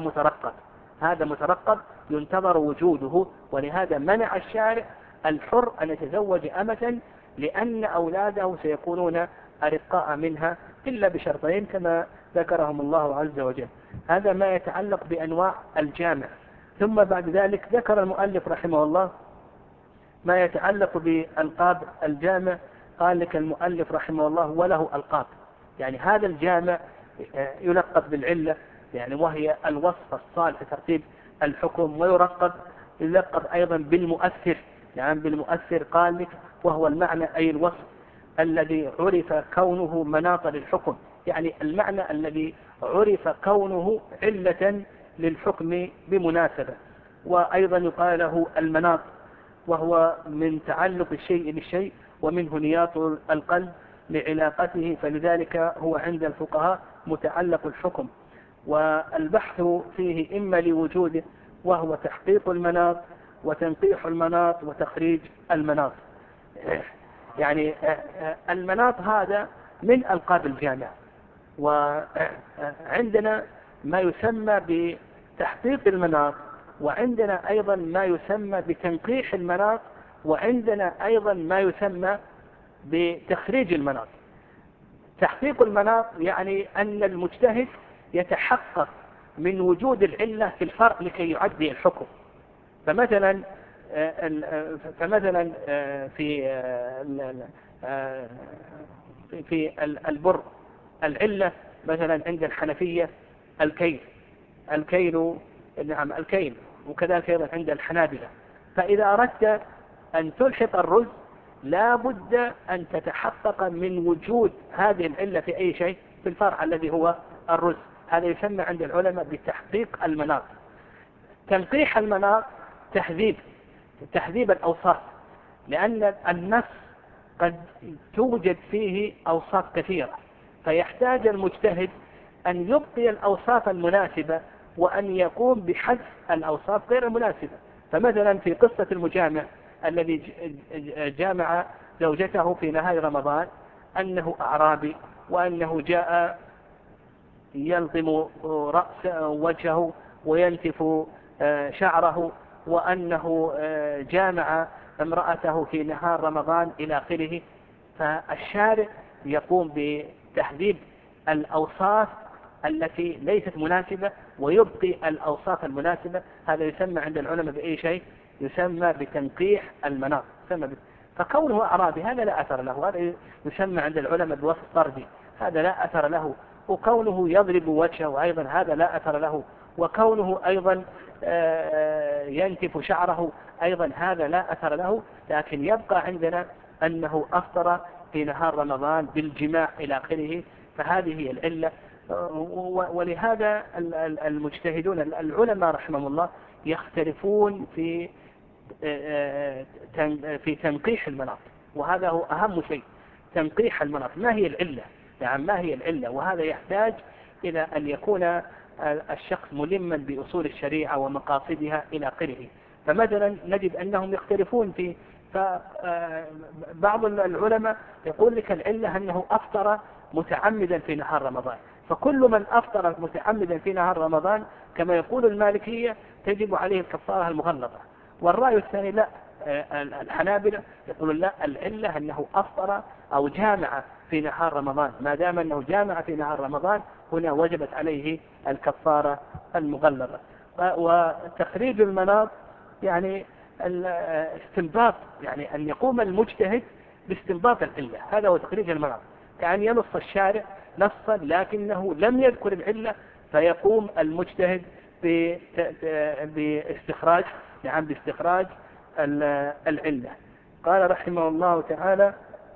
مترقب ينتظر وجوده. ولهذا منع الشارع الحر أن يتزوج أمة لأن أولاده سيكونون أرقاء منها إلا بشرطين كما ذكرهم الله عز وجل. هذا ما يتعلق بأنواع الجامع. ثم بعد ذلك ذكر المؤلف رحمه الله ما يتعلق بألقاب الجامع. قال لك المؤلف رحمه الله: وله ألقاب. يعني هذا الجامع يلقب بالعلة، يعني وهي الوصف الصالح لترتيب الحكم، يلقب أيضا بالمؤثر. يعني بالمؤثر قال لك وهو المعنى أي الوصف الذي عرف كونه مناط للحكم، يعني المعنى الذي عرف كونه علة للحكم بمناسبة. وأيضا يقال له المناط، وهو من تعلق الشيء بالشيء ومنه نياط القلب لعلاقته، فلذلك هو عند الفقهاء متعلق الحكم. والبحث فيه إما لوجوده، وهو تحقيق المناط وتنقيح المناط وتخريج المناط. يعني المناط هذا من ألقاب الجامع. وعندنا ما يسمى بتحقيق المناط، وعندنا أيضا ما يسمى بتنقيح المناط، وعندنا أيضا ما يسمى بتخريج المناط. تحقيق المناط يعني أن المجتهد يتحقق من وجود العلة في الفرع لكي يعدي الحكم. فمثلا في البر العلة مثلا عند الحنفية الكيل، وكذلك أيضا عند الحنابلة. فإذا أردت أن تلحق الرز لا بد أن تتحقق من وجود هذه العلة في أي شيء في الفرع الذي هو الرز. هذا يسمى عند العلماء بتحقيق المناط. تنقيح المناط تهذيب الأوصاف، لأن النص قد توجد فيه أوصاف كثيرة، فيحتاج المجتهد أن يبقي الأوصاف المناسبة وأن يقوم بحذف الأوصاف غير المناسبة. فمثلا في قصة المجامع الذي جامع زوجته في نهاية رمضان أنه أعرابي، وأنه جاء يلطم وجهه وينتف شعره، وأنه جامع امرأته في نهار رمضان إلى آخره. فالشارع يقوم بتحديد الأوصاف التي ليست مناسبة ويبقي الأوصاف المناسبة. هذا يسمى عند العلماء بأي شيء؟ يسمى بتنقيح المناط. فكونه أعرابي هذا لا أثر له، هذا يسمى عند العلماء بوصف طردي، هذا لا أثر له. وكونه يضرب وجهه أيضا هذا لا أثر له. وكونه أيضا ينتف شعره أيضا هذا لا أثر له. لكن يبقى عندنا أنه أفطر في نهار رمضان بالجماع إلى آخره، فهذه هي العلة ولهذا المجتهدون العلماء رحمهم الله يختلفون في تنقيح المناط، وهذا هو أهم شيء، تنقيح المناط. ما هي العلة؟ يعني ما هي العلة؟ وهذا يحتاج إلى أن يكون الشخص ملما بأصول الشريعة ومقاصدها إلى آخره. فمثلا نجد أنهم يختلفون في بعض العلماء يقول لك العلة أنه أفطر متعمدا في نهار رمضان، فكل من أفطر متعمدا في نهار رمضان كما يقول المالكية تجب عليه الكفارة المغلظة. والرأي الثاني لا، الحنابلة يقولون لا، العلة أنه أفطر أو جامع في نهار رمضان، ما دام أنه جامع في نهار رمضان هنا وجبت عليه الكفارة المغلظة. وتخريج المناط يعني الاستنباط، يعني أن يقوم المجتهد باستنباط العلة، هذا هو تخريج المناط، كأن ينص الشارع نصا لكنه لم يذكر العلة، فيقوم المجتهد باستخراج العلة. قال رحمه الله تعالى: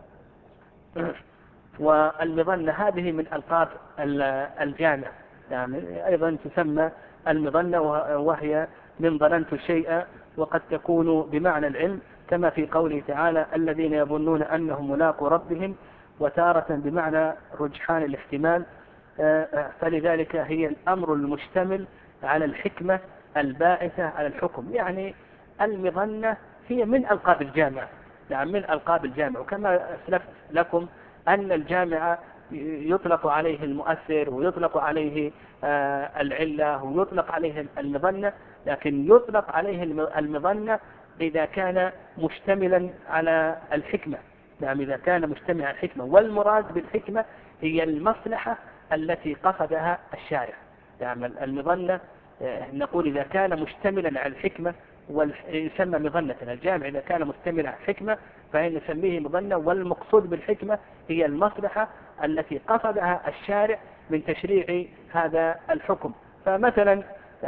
والمظنة هذه من ألقاب الجامع، يعني أيضا تسمى المظنة، وهي من ظننت شيئا، وقد تكون بمعنى العلم كما في قوله تعالى: الذين يظنون أنهم ملاقو ربهم، وتارة بمعنى رجحان الاحتمال. فلذلك هي الأمر المشتمل على الحكمة الباعثة على الحكم. يعني المظنة هي من ألقاب الجامع، يعني من ألقاب الجامع. وكما أسلفت لكم أن الجامع يطلق عليه المؤثر، ويطلق عليه العلة، ويطلق عليه المظنة، لكن يطلق عليه المظنة إذا كان مشتملا على الحكمة، يعني إذا كان مشتملا على الحكمة، والمراد بالحكمة هي المصلحة التي قصدها الشارع. يعني المظنة نقول إذا كان مشتملا على الحكمة يسمى مظنة. الجامع إذا كان مشتملا على الحكمة فإن نسميه مظنة، والمقصود بالحكمة هي المصلحة التي قصدها الشارع من تشريع هذا الحكم. فمثلا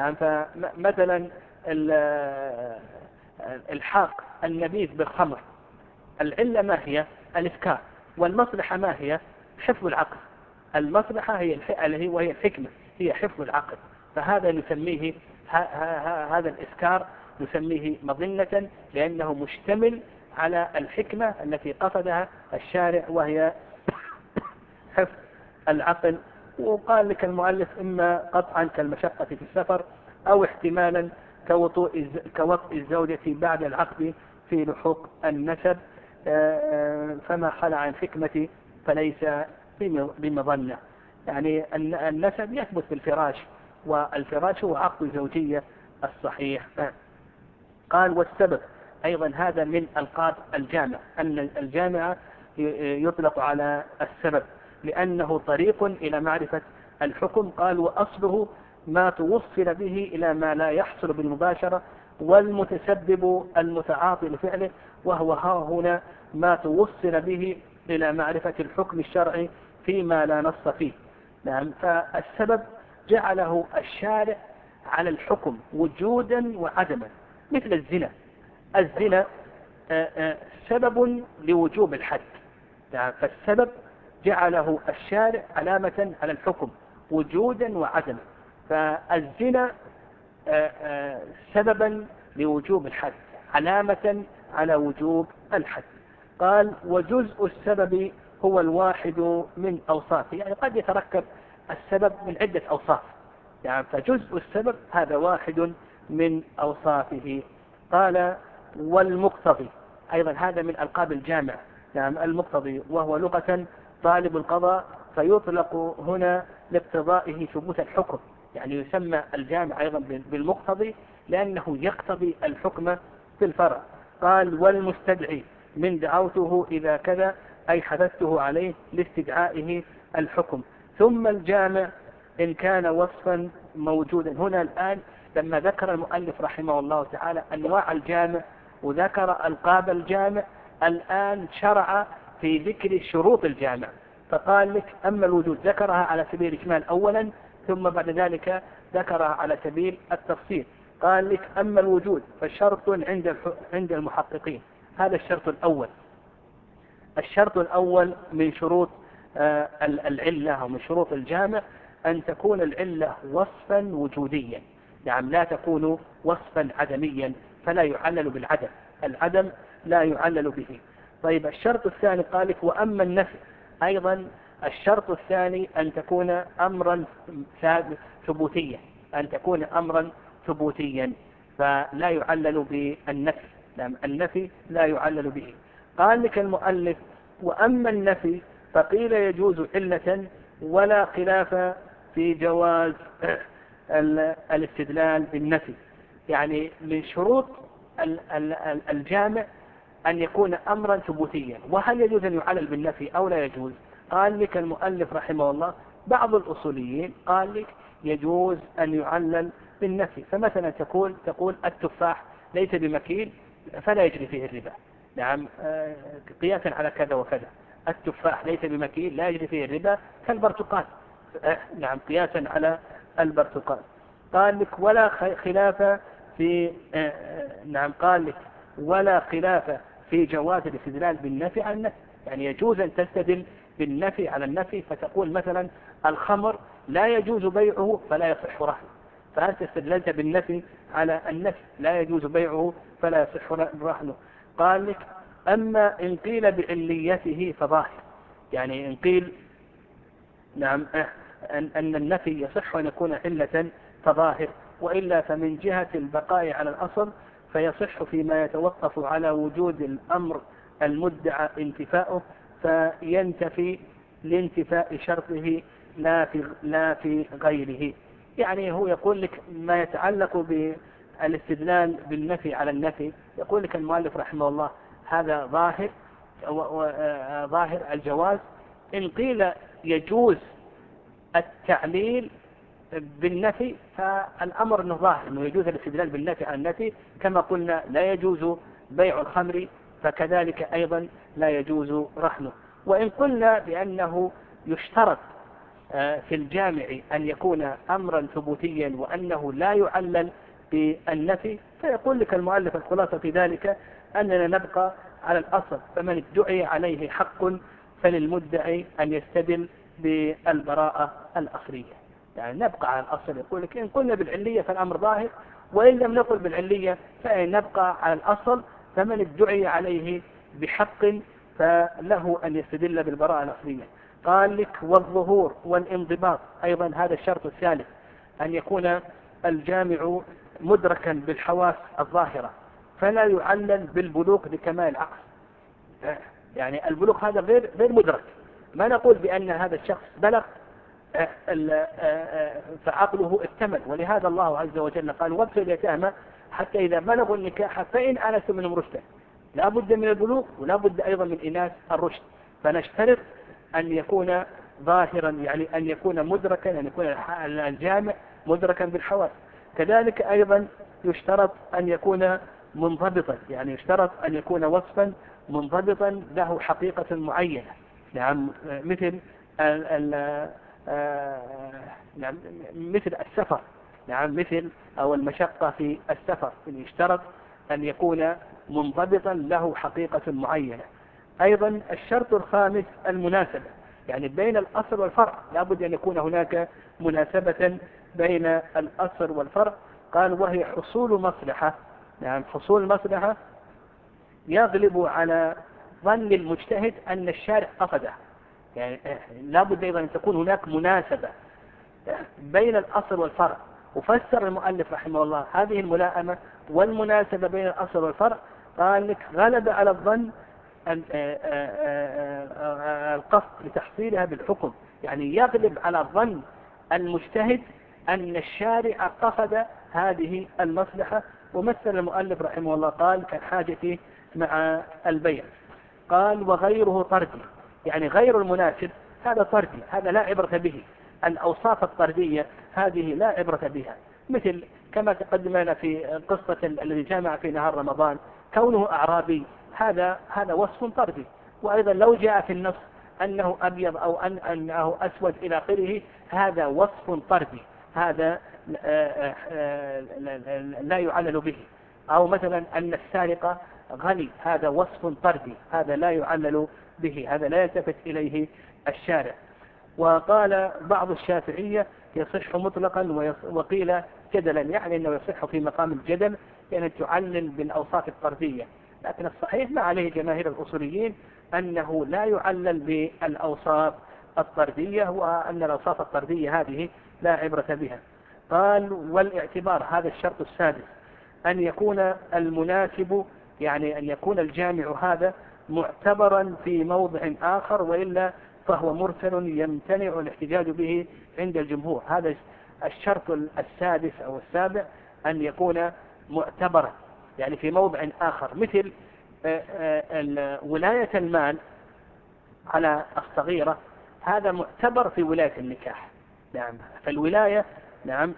الحاق النبيذ بالخمر، العلة ما هي؟ الإسكار. والمصلحة ما هي؟ حفظ العقل. المصلحة وهي الحكمة، هي حفظ العقل. فهذا نسميه هذا الإسكار نسميه مظنة، لأنه مشتمل على الحكمة التي قصدها الشارع وهي حفظ العقل. وقال لك المؤلف: إما قطعا كالمشقة في السفر، أو احتمالا كوطء الزوجة بعد العقد في لحوق النسب، فما خلع عن حكمة فليس بمظنة. يعني النسب يثبت بالفراش، والفراش هو عقد الزوجية الصحيح. قال: والسبب أيضا هذا من ألقاب الجامع، أن الجامع يطلق على السبب لأنه طريق إلى معرفة الحكم. قال: وأصله ما توصل به إلى ما لا يحصل بالمباشرة، والمتسبب المتعاطي لفعله، وهو هنا ما توصل به إلى معرفة الحكم الشرعي فيما لا نص فيه. نعم. فالسبب جعله الشارع على الحكم وجودا وعدما، مثل الزنا. الزنا سبب لوجوب الحد، يعني فالسبب جعله الشارع علامة على الحكم وجودا وعدما. فالزنا سببا لوجوب الحد، علامة على وجوب الحد. قال: وجزء السبب هو الواحد من أوصافه، يعني قد يتركب السبب من عدة أوصاف، يعني فجزء السبب هذا واحد من أوصافه. قال: والمقتضي أيضا هذا من ألقاب الجامع، يعني المقتضي وهو لغة طالب القضاء، فيطلق هنا لاقتضائه ثبوت الحكم، يعني يسمى الجامع أيضا بالمقتضي لأنه يقتضي الحكم في الفرع. قال: والمستدعي من دعوته إذا كذا، أي حدثته عليه لاستدعائه الحكم. ثم الجامع إن كان وصفا موجودا. هنا الآن لما ذكر المؤلف رحمه الله تعالى أنواع الجامع وذكر ألقاب الجامع، الآن شرع في ذكر شروط الجامع، فقال لك: أما الوجود ذكرها على سبيل الإجمال أولا، ثم بعد ذلك ذكرها على سبيل التفصيل. قال لك: أما الوجود فشرط عند المحققين، هذا الشرط الأول. الشرط الأول من شروط العلة ومن شروط الجامع أن تكون العلة وصفا وجوديا، نعم لا تكون وصفا عدميا فلا يعلل بالعدم، العدم لا يعلل به. طيب الشرط الثاني قال لك وأما النفي أيضا الشرط الثاني أن تكون أمرا ثبوتيا، أن تكون أمرا ثبوتيا فلا يعلل بالنفي، نعم النفي لا يعلل به. قال لك المؤلف وأما النفي فقيل يجوز علة ولا خلاف في جواز الاستدلال بالنفي. يعني من شروط الجامع أن يكون أمرا ثبوتيا. وهل يجوز أن يعلل بالنفي أو لا يجوز؟ قال لك المؤلف رحمه الله بعض الأصوليين قال لك يجوز أن يعلل بالنفي. فمثلا تقول التفاح ليس بمكيل فلا يجري فيه الربا، نعم قياسا على كذا وكذا. التفاح ليس بمكيل لا يجري فيه الربا كالبرتقال، نعم قياسا على البرتقال. قال لك ولا خلاف في نعم قال لك ولا خلاف في جواز الاستدلال بالنفي على النفي. يعني يجوز أن تستدل بالنفي على النفي، فتقول مثلا الخمر لا يجوز بيعه فلا يصح رهنه، فأنت استدللت بالنفي على النفي لا يجوز بيعه فلا يصح رهنه. قال لك أما إن قيل بعليته فظاهر، يعني إن قيل نعم أن النفي يصح أن يكون علة فظاهر، وإلا فمن جهة البقاء على الأصل فيصح فيما يتوقف على وجود الأمر المدعى انتفاؤه فينتفي لانتفاء شرطه لا في غيره. يعني هو يقول لك ما يتعلق بالاستدلال بالنفي على النفي، يقول لك المؤلف رحمه الله هذا ظاهر الجواز. إن قيل يجوز التعليل بالنفي فالأمر أنه ظاهر أنه يجوز الاستدلال بالنفي على النفي، كما قلنا لا يجوز بيع الخمر فكذلك أيضا لا يجوز رهنه. وإن قلنا بأنه يشترط في الجامع أن يكون أمرا ثبوتيا وأنه لا يعلل بالنفي، فيقول لك المؤلف الخلاصة في ذلك أننا نبقى على الأصل، فمن ادعي عليه حق فللمدعي أن يستدل بالبراءة الأصلية. يعني نبقى على الأصل، يقول لك إن قلنا بالعلية فالأمر ظاهر، وإن لم نقل بالعلية فنبقى على الأصل، فمن ادعي عليه بحق فله أن يستدل بالبراءة الأصلية. قال لك والظهور والانضباط أيضا هذا الشرط الثالث، أن يكون الجامع مدركا بالحواس الظاهرة فلا يعلل بالبلوغ لكمال العقل. يعني البلوغ هذا غير مدرك، ما نقول بأن هذا الشخص بلغ فعقله اكتمل، ولهذا الله عز وجل قال وابتلوا اليتامى حتى إذا بلغوا النكاح فإن آنستم منهم رشدا. لا بد من البلوغ ولا بد أيضا من إناث الرشد، فنشترط أن يكون ظاهرا، يعني أن يكون مدركا، أن يكون الجامع مدركا بالحواس. كذلك أيضا يشترط أن يكون منضبطا، يعني يشترط أن يكون وصفا منضبطا له حقيقة معينة، نعم مثل مثل السفر، نعم مثل أو المشقة في السفر، يشترط أن يكون منضبطا له حقيقة معينة. أيضا الشرط الخامس المناسبة، يعني بين الأصل والفرع لا بد أن يكون هناك مناسبة بين الأصل والفرع. قال وهي حصول مصلحة، يعني حصول مصلحة يغلب على ظن المجتهد أن الشارع قصده، يعني لا بد أيضا أن تكون هناك مناسبة بين الأصل والفرع. وفسر المؤلف رحمه الله هذه الملائمة والمناسبة بين الأصل والفرع، قال لك غلب على الظن القصد لتحصيلها بالحكم، يعني يغلب على الظن المجتهد أن الشارع قصد هذه المصلحة. ومثل المؤلف رحمه الله قال كالحاجة مع البيع. قال وغيره طردي، يعني غير المناسب هذا طردي، هذا لا عبرة به. الأوصاف الطردية هذه لا عبرة بها، مثل كما تقدم لنا في قصة الذي جامع في نهار رمضان كونه أعرابي، هذا وصف طردي. وأيضا لو جاء في النص أنه أبيض أو أنه أسود إلى آخره هذا وصف طردي، هذا لا يعلل به. أو مثلا أن السارق غني هذا وصف طردي، هذا لا يعلل به، هذا لا يلتفت إليه الشارع. وقال بعض الشافعية يصح مطلقا، وقيل جدلا، يعني أنه يصح في مقام الجدل لأن تعلل بالأوصاف الطردية. لكن الصحيح ما عليه جماهير الأصوليين أنه لا يعلل بالأوصاف الطردية، وأن الأوصاف الطردية هذه لا عبرة بها. قال والاعتبار، هذا الشرط السادس، أن يكون المناسب، يعني أن يكون الجامع هذا معتبرا في موضع آخر، وإلا فهو مرسل يمتنع الاحتجاج به عند الجمهور. هذا الشرط السادس أو السابع، أن يكون معتبرا يعني في موضع آخر، مثل ولاية المال على الصغيرة، هذا معتبر في ولاية النكاح. نعم، فالولاية نعم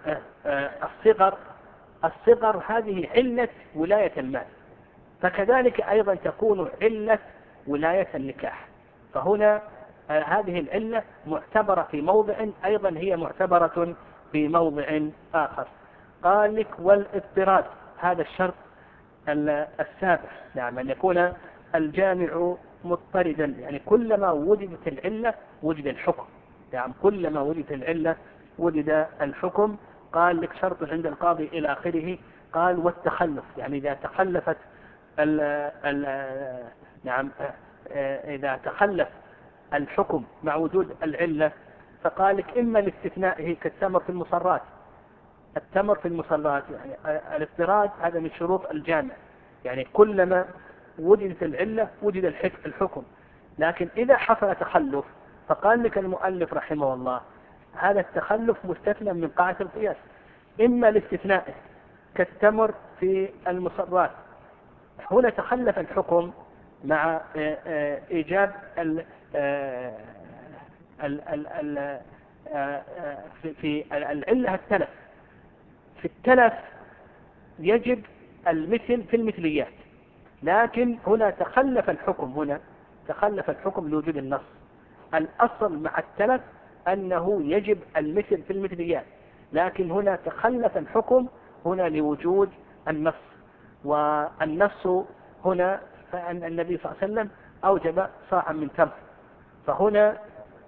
الصغر هذه علة ولاية المال، فكذلك أيضا تكون علة ولاية النكاح. فهنا هذه العلة معتبرة في موضع، أيضا هي معتبرة في موضع آخر. قال لك والاضطراد، هذا الشرط السابع، نعم، أن يكون الجامع مضطردا، يعني كلما وجدت العلة وجد الحكم. نعم، كلما وجدت العلة وجد الحكم. قال لك شرط عند القاضي إلى آخره. قال والتخلف، يعني إذا تخلفت نعم إذا تخلف الحكم مع وجود العلة، فقال لك إما لاستثنائه كالتمر في المصرات. التمر في المصرات يعني الاضطراد هذا من شروط الجامع، يعني كلما وجدت العلة وجد الحكم. لكن إذا حصل تخلف، فقال لك المؤلف رحمه الله هذا التخلف مستثنى من قاعدة القياس، إما لاستثنائه كالتمر في المصرات، هنا تخلف الحكم مع إيجاب في العلة التلف. في التلف يجب المثل في المثليات، لكن هنا تخلف الحكم لوجود النص. الأصل مع التلف أنه يجب المثل في المثليات، لكن هنا تخلف الحكم هنا لوجود النص. والنص هنا فأن النبي صلى الله عليه وسلم أوجب صاعا من تمر، فهنا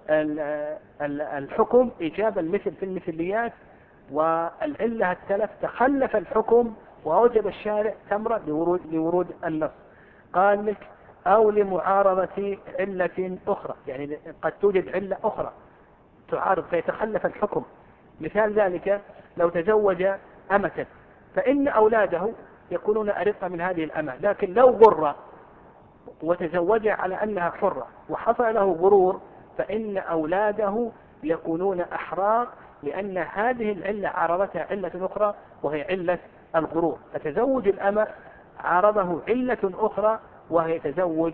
الحكم إيجاب المثل في المثليات، والعلة التلف تخلف الحكم وأوجب الشارع تمرة لورود النص. قال لك أو لمعارضة علة أخرى، يعني قد توجد علة أخرى تعارض فيتخلف الحكم. مثال ذلك لو تزوج أمة، فإن أولاده يكونون أرق من هذه الأمة، لكن لو غر وتزوج على أنها حرة وحصل له غرور، فإن أولاده يكونون أحرار، لأن هذه العلة عارضتها علة أخرى وهي علة الغرور. فتزوج الأمة عارضه علة أخرى وهي تزوج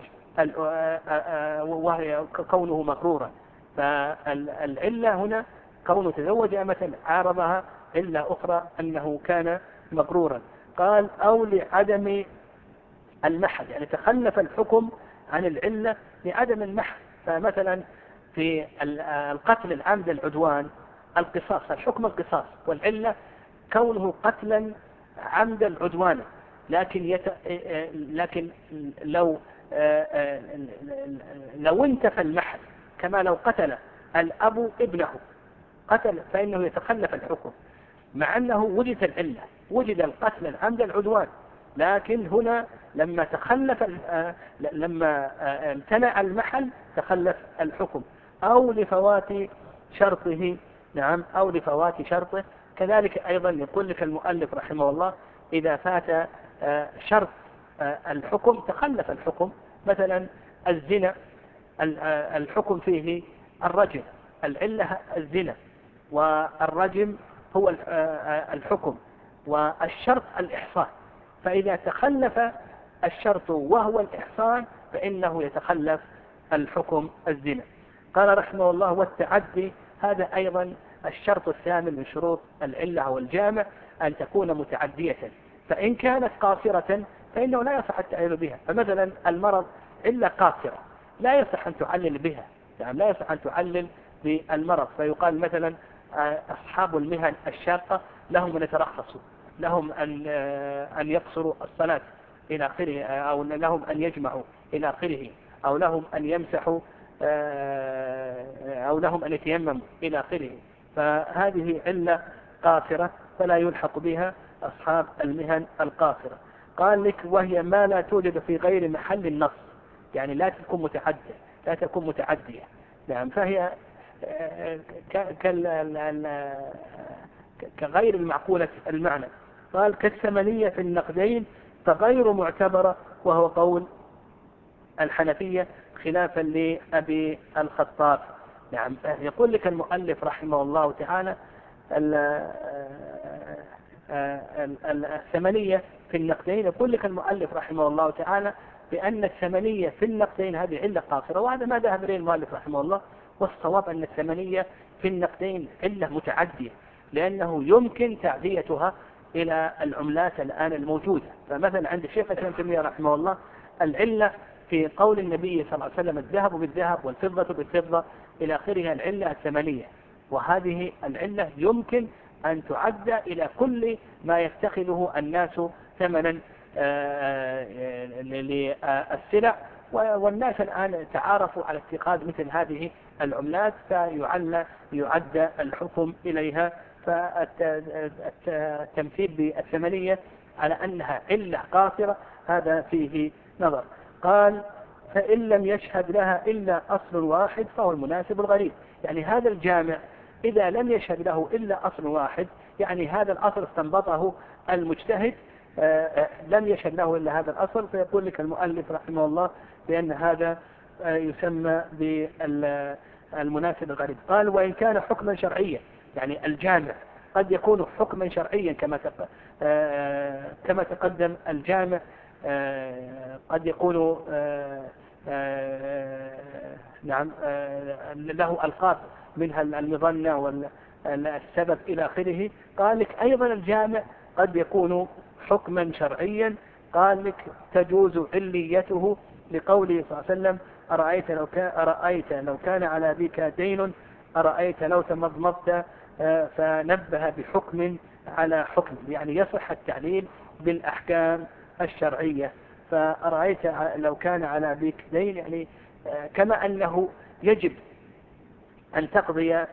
وهي كونه مغرورا. فالعلة هنا كونه تزوج أمة عارضها علة أخرى أنه كان مغرورا. قال أو لعدم المحل، يعني تخلف الحكم عن العلة لعدم المحل. فمثلا في القتل العمد العدوان القصاص، الحكم القصاص، والعلة كونه قتلا عمد العدوان، لكن لو انتفى المحل، كما لو قتل الأب ابنه قتل، فإنه يتخلف الحكم مع أنه وجد العلة، وجد القتل العمد العدوان، لكن هنا لما امتنع المحل تخلف الحكم. أو لفوات شرطه، نعم، أو لفوات شرطه. كذلك أيضا يقول لك المؤلف رحمه الله إذا فات شرط الحكم تخلف الحكم. مثلا الزنا الحكم فيه الرجم، العلة الزنا، والرجم هو الحكم، والشرط الإحصان. فإذا تخلف الشرط وهو الإحصان فإنه يتخلف الحكم الزنا. قال رحمه الله والتعدي، هذا أيضا الشرط الثامن من شروط العلة والجامع، أن تكون متعدية. فإن كانت قاصرة فإنه لا يصح التعليل بها. فمثلا المرض علة قاصرة لا يصح أن تعلل بها، يعني لا يصح أن تعلل بالمرض. فيقال مثلا أصحاب المهن الشاقة لهم أن يترخصوا، لهم أن يقصروا الصلاة إلى آخره، أو لهم أن يجمعوا إلى آخره، أو لهم أن يمسحوا أو لهم أن يتيمموا إلى آخره، فهذه علة قاصرة فلا يلحق بها أصحاب المهن القاصرة. قال لك وهي ما لا توجد في غير محل النص، يعني لا تكون متعدية. نعم، فهي كغير المعقولة المعنى. قال كالثمنية في النقدين فغير معتبرة، وهو قول الحنفية خلافا لأبي الخطاب. نعم، يقول لك المؤلف رحمه الله تعالى الثمنية في النقدين، يقول لك المؤلف رحمه الله تعالى بأن الثمنية في النقدين هذه علة قاصرة، وهذا ما ذهب إليه المؤلف رحمه الله. والصواب أن الثمنية في النقدين علة متعدية، لأنه يمكن تعديتها إلى العملات الآن الموجودة. فمثلا عند الشيخ الإسلام ابن تيمية رحمه الله العلة في قول النبي صلى الله عليه وسلم الذهب بالذهب والفضة بالفضة إلى آخره العلة الثمنية، وهذه العلة يمكن أن تعدى إلى كل ما يتخذه الناس ثمنا للسلع، والناس الآن تعارفوا على اتخاذ مثل هذه العملات، فيعد الحكم إليها. فالتمثيل بالثمنية على أنها علة قاصرة هذا فيه نظر. قال فإن لم يشهد لها إلا أصل واحد فهو المناسب الغريب، يعني هذا الجامع إذا لم يشهد له إلا أصل واحد، يعني هذا الأصل استنبطه المجتهد، لم يشهد له إلا هذا الأصل، فيقول لك المؤلف رحمه الله بأن هذا يسمى بالمناسب الغريب. قال وإن كان حكما شرعيا، يعني الجامع قد يكون حكما شرعيا كما تقدم. الجامع قد يكون نعم له ألقاب منها المظنة والسبب إلى آخره. قال لك أيضا الجامع قد يكون حكما شرعيا، قال لك تجوز عليته لقوله صلى الله عليه وسلم أرأيت لو كان على أبيك دين أرأيت لو تمضمضت، فنبه بحكم على حكم، يعني يصح التعليل بالأحكام الشرعية. فأرأيت لو كان على أبيك دين، يعني كما أنه يجب أن تقضي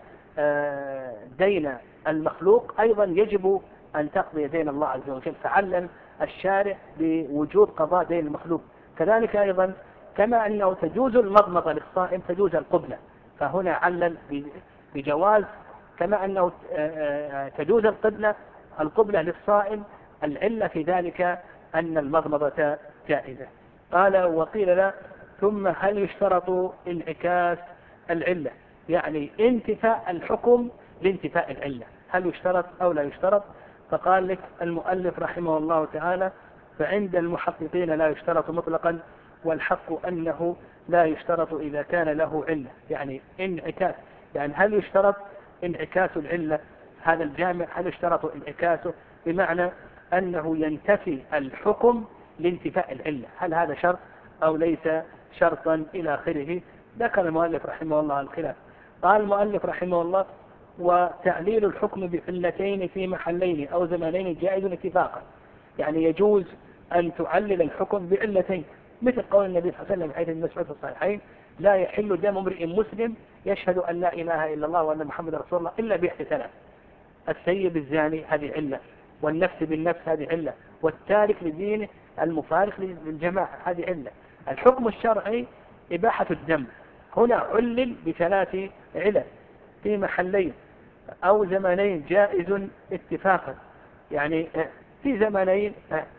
دين المخلوق أيضا يجب أن تقضي دين الله عز وجل، فعلل الشارع بوجوب قضاء دين المخلوق. كذلك أيضا كما أنه تجوز المضمضة للصائم تجوز القبلة، فهنا علل بجواز، كما أنه تجوز القبلة للصائم، العلة في ذلك أن المضمضة جائزة. قال وقيل لا ثم هل يشترط انعكاس العلة، يعني انتفاء الحكم لانتفاء العلة، هل يشترط أو لا يشترط؟ فقال لك المؤلف رحمه الله تعالى فعند المحققين لا يشترط مطلقا، والحق أنه لا يشترط إذا كان له علة، يعني انعكاس، يعني هل يشترط انعكاس العلة؟ هذا الجامع هل يشترط انعكاسه بمعنى أنه ينتفي الحكم لانتفاء العلة، هل هذا شرط أو ليس شرطا إلى آخره؟ ذكر المؤلف رحمه الله الخلاف. قال المؤلف رحمه الله وتعليل الحكم بعلتين في محلين أو زمانين جائز اتفاقا، يعني يجوز أن تعلل الحكم بعلتين، مثل قول النبي صلى الله عليه وسلم حيث المسعود في الصحيحين لا يحل دم امرئ مسلم يشهد أن لا إله إلا الله وأن محمد رسول الله إلا بإحدى ثلاث: السيب الزاني هذه علة، والنفس بالنفس هذه علة، والتارك لدينه المفارق للجماعة هذه علة. الحكم الشرعي إباحة الدم، هنا علل بثلاث علل في محلين أو زمانين جائز اتفاقا، يعني في زمانين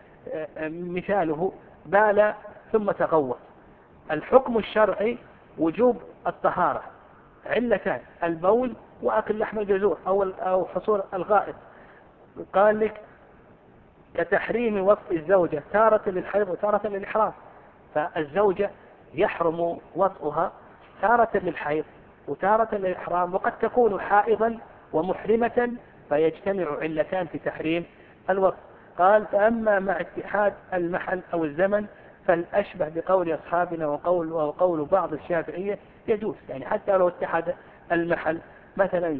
مثاله بال ثم تغوط. الحكم الشرعي وجوب الطهارة، علتان: البول وأكل لحم الجزور أو حصول الغائط. قال لك كتحريم وطء الزوجة تارة للحيض وتارة للإحرام، فالزوجة يحرم وطئها تارة للحيض وتارة للإحرام، وقد تكون حائضا ومحرمة، فيجتمع علتان في تحريم الوطء. قال فأما مع اتحاد المحل أو الزمن فالأشبه بقول أصحابنا وقول بعض الشافعية يجوز، يعني حتى لو اتحد المحل، مثلا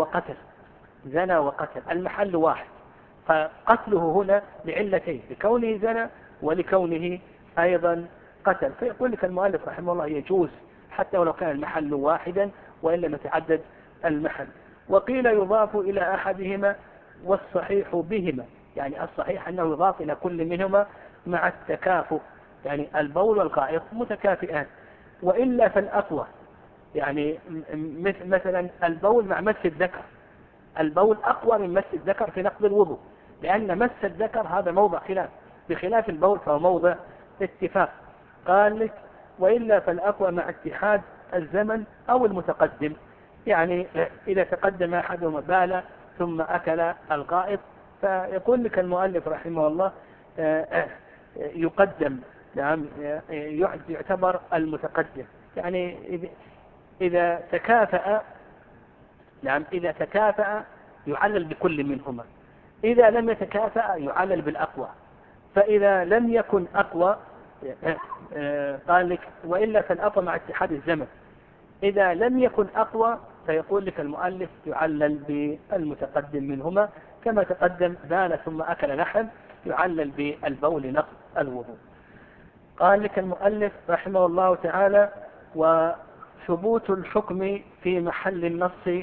زنا وقتل المحل واحد، فقتله هنا لعلتين: لكونه زنا ولكونه أيضا قتل. فيقول لك المؤلف رحمه الله يجوز حتى ولو كان المحل واحدا وإن لم يتعدد المحل. وقيل يضاف إلى أحدهما والصحيح بهما، يعني الصحيح أنه يضاف إلى كل منهما مع التكافؤ، يعني البول والغائط متكافئان. وإلا فالأقوى، يعني مثلا البول مع مس الذكر، البول أقوى من مس الذكر في نقض الوضوء، لأن مس الذكر هذا موضع خلاف، بخلاف البول فهو موضع اتفاق. قال لك وإلا فالأقوى مع اتحاد الزمن أو المتقدم، يعني إذا تقدم أحدهما بال ثم أكل الغائط، فيقول لك المؤلف رحمه الله يقدم، نعم يعتبر المتقدم، يعني إذا تكافأ، نعم إذا تكافأ يعلل بكل منهما، إذا لم يتكافأ يعلل بالأقوى، فإذا لم يكن أقوى قال لك وإلا فالأقوى مع اتحاد الزمن، إذا لم يكن أقوى فيقول لك المؤلف يعلل بالمتقدم منهما، كما تقدم بال ثم أكل لحم يعلل بالبول نقض الوضوء. قال لك المؤلف رحمه الله تعالى وثبوت الحكم في محل النص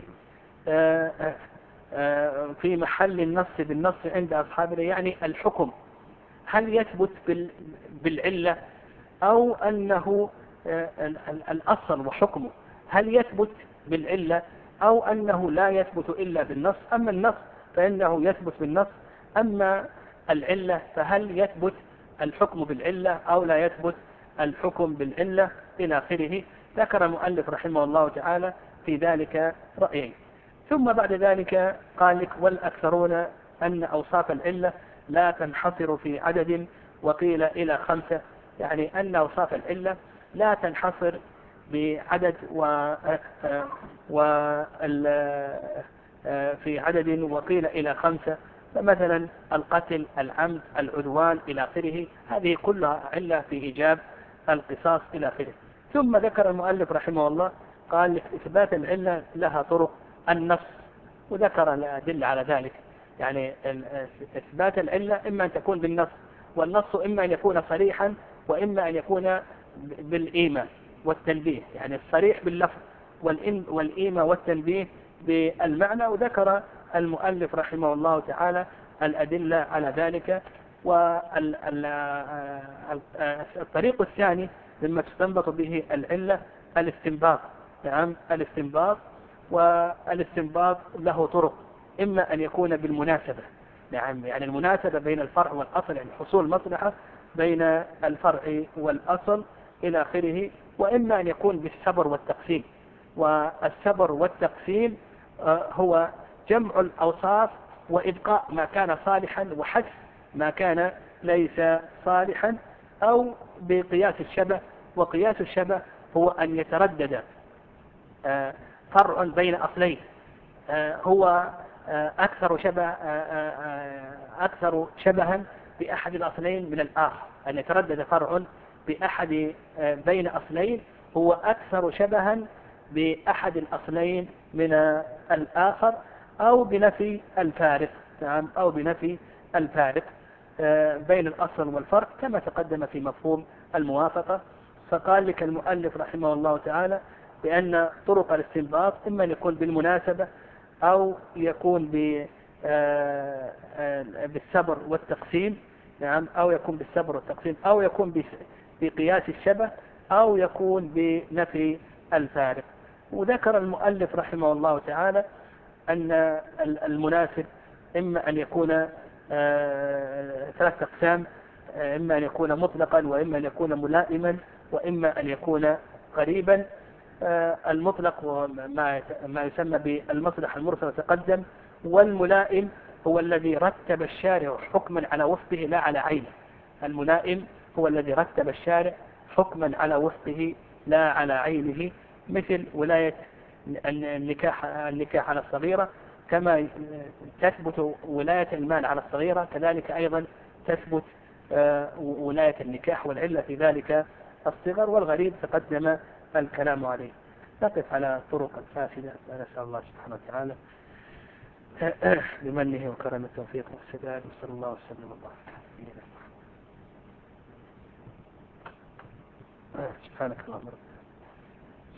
في محل النص بالنص عند أصحابنا، يعني الحكم هل يثبت بالعلة أو أنه الأصل وحكمه هل يثبت بالعلة أو أنه لا يثبت إلا بالنص. أما النص فإنه يثبت بالنص، أما العلة فهل يثبت الحكم بالعلة أو لا يثبت الحكم بالعلة إلى آخره. ذكر المؤلف رحمه الله تعالى في ذلك رأيين. ثم بعد ذلك قال لك والأكثرون أن أوصاف العلة لا تنحصر في عدد، وقيل إلى 5، يعني أن أوصاف العلة لا تنحصر بعدد في عدد، وقيل إلى 5. فمثلا القتل، العمد، العدوان إلى آخره، هذه كلها علة في إيجاب القصاص إلى آخره. ثم ذكر المؤلف رحمه الله قال إثبات العلة لها طرق، النص، وذكر الأدلة على ذلك، يعني إثبات العلة إما أن تكون بالنص، والنص إما أن يكون صريحا وإما أن يكون بالإيمة والتنبيه، يعني الصريح باللفظ والإيمة والتنبيه بالمعنى. وذكر المؤلف رحمه الله تعالى الأدلة على ذلك. والطريق الثاني مما تستنبط به العلة الاستنباط، نعم الاستنباط، والاستنباط له طرق، إما أن يكون بالمناسبة، نعم يعني المناسبة بين الفرع والأصل، يعني حصول مصلحة بين الفرع والأصل إلى آخره، وإما أن يكون بالصبر والتقسيم. والصبر والتقسيم هو جمع الأوصاف وإبقاء ما كان صالحا وحذف ما كان ليس صالحا، أو بقياس الشبه. وقياس الشبه هو أن يتردد فرع بين أصلين هو أكثر شبها بأحد الأصلين من الآخر، أن يتردد فرع بأحد بين أصلين هو أكثر شبها بأحد الأصلين من الآخر، أو بنفي الفارق، نعم أو بنفي الفارق بين الأصل والفرق، كما تقدم في مفهوم الموافقة. فقال لك المؤلف رحمه الله تعالى بأن طرق الاستنباط إما أن يكون بالمناسبة، أو يكون بالصبر والتقسيم، نعم أو يكون بالصبر والتقسيم، أو يكون بقياس الشبه، أو يكون بنفي الفارق. وذكر المؤلف رحمه الله تعالى أن المناسب إما أن يكون 3 أقسام، إما أن يكون مطلقا، وإما أن يكون ملائما، وإما أن يكون قريبا. المطلق ما يسمى بالمصلحة المرسلة تقدم، والملائم هو الذي رتب الشارع حكما على وفقه لا على عينه. الملائم هو الذي رتب الشارع حكما على وفقه لا على عينه، مثل ولاية النكاح على الصغيرة، كما تثبت ولاية المال على الصغيرة كذلك أيضا تثبت ولاية النكاح، والعلة في ذلك الصغر، والغريب تقدم الكلام عليه. نقف على طرق الفاسدة، ونسأل الله سبحانه وتعالى بمنه وكرم التوفيق والسداد، وصلى الله وسلم وبارك. سبحانك اللهم ربنا.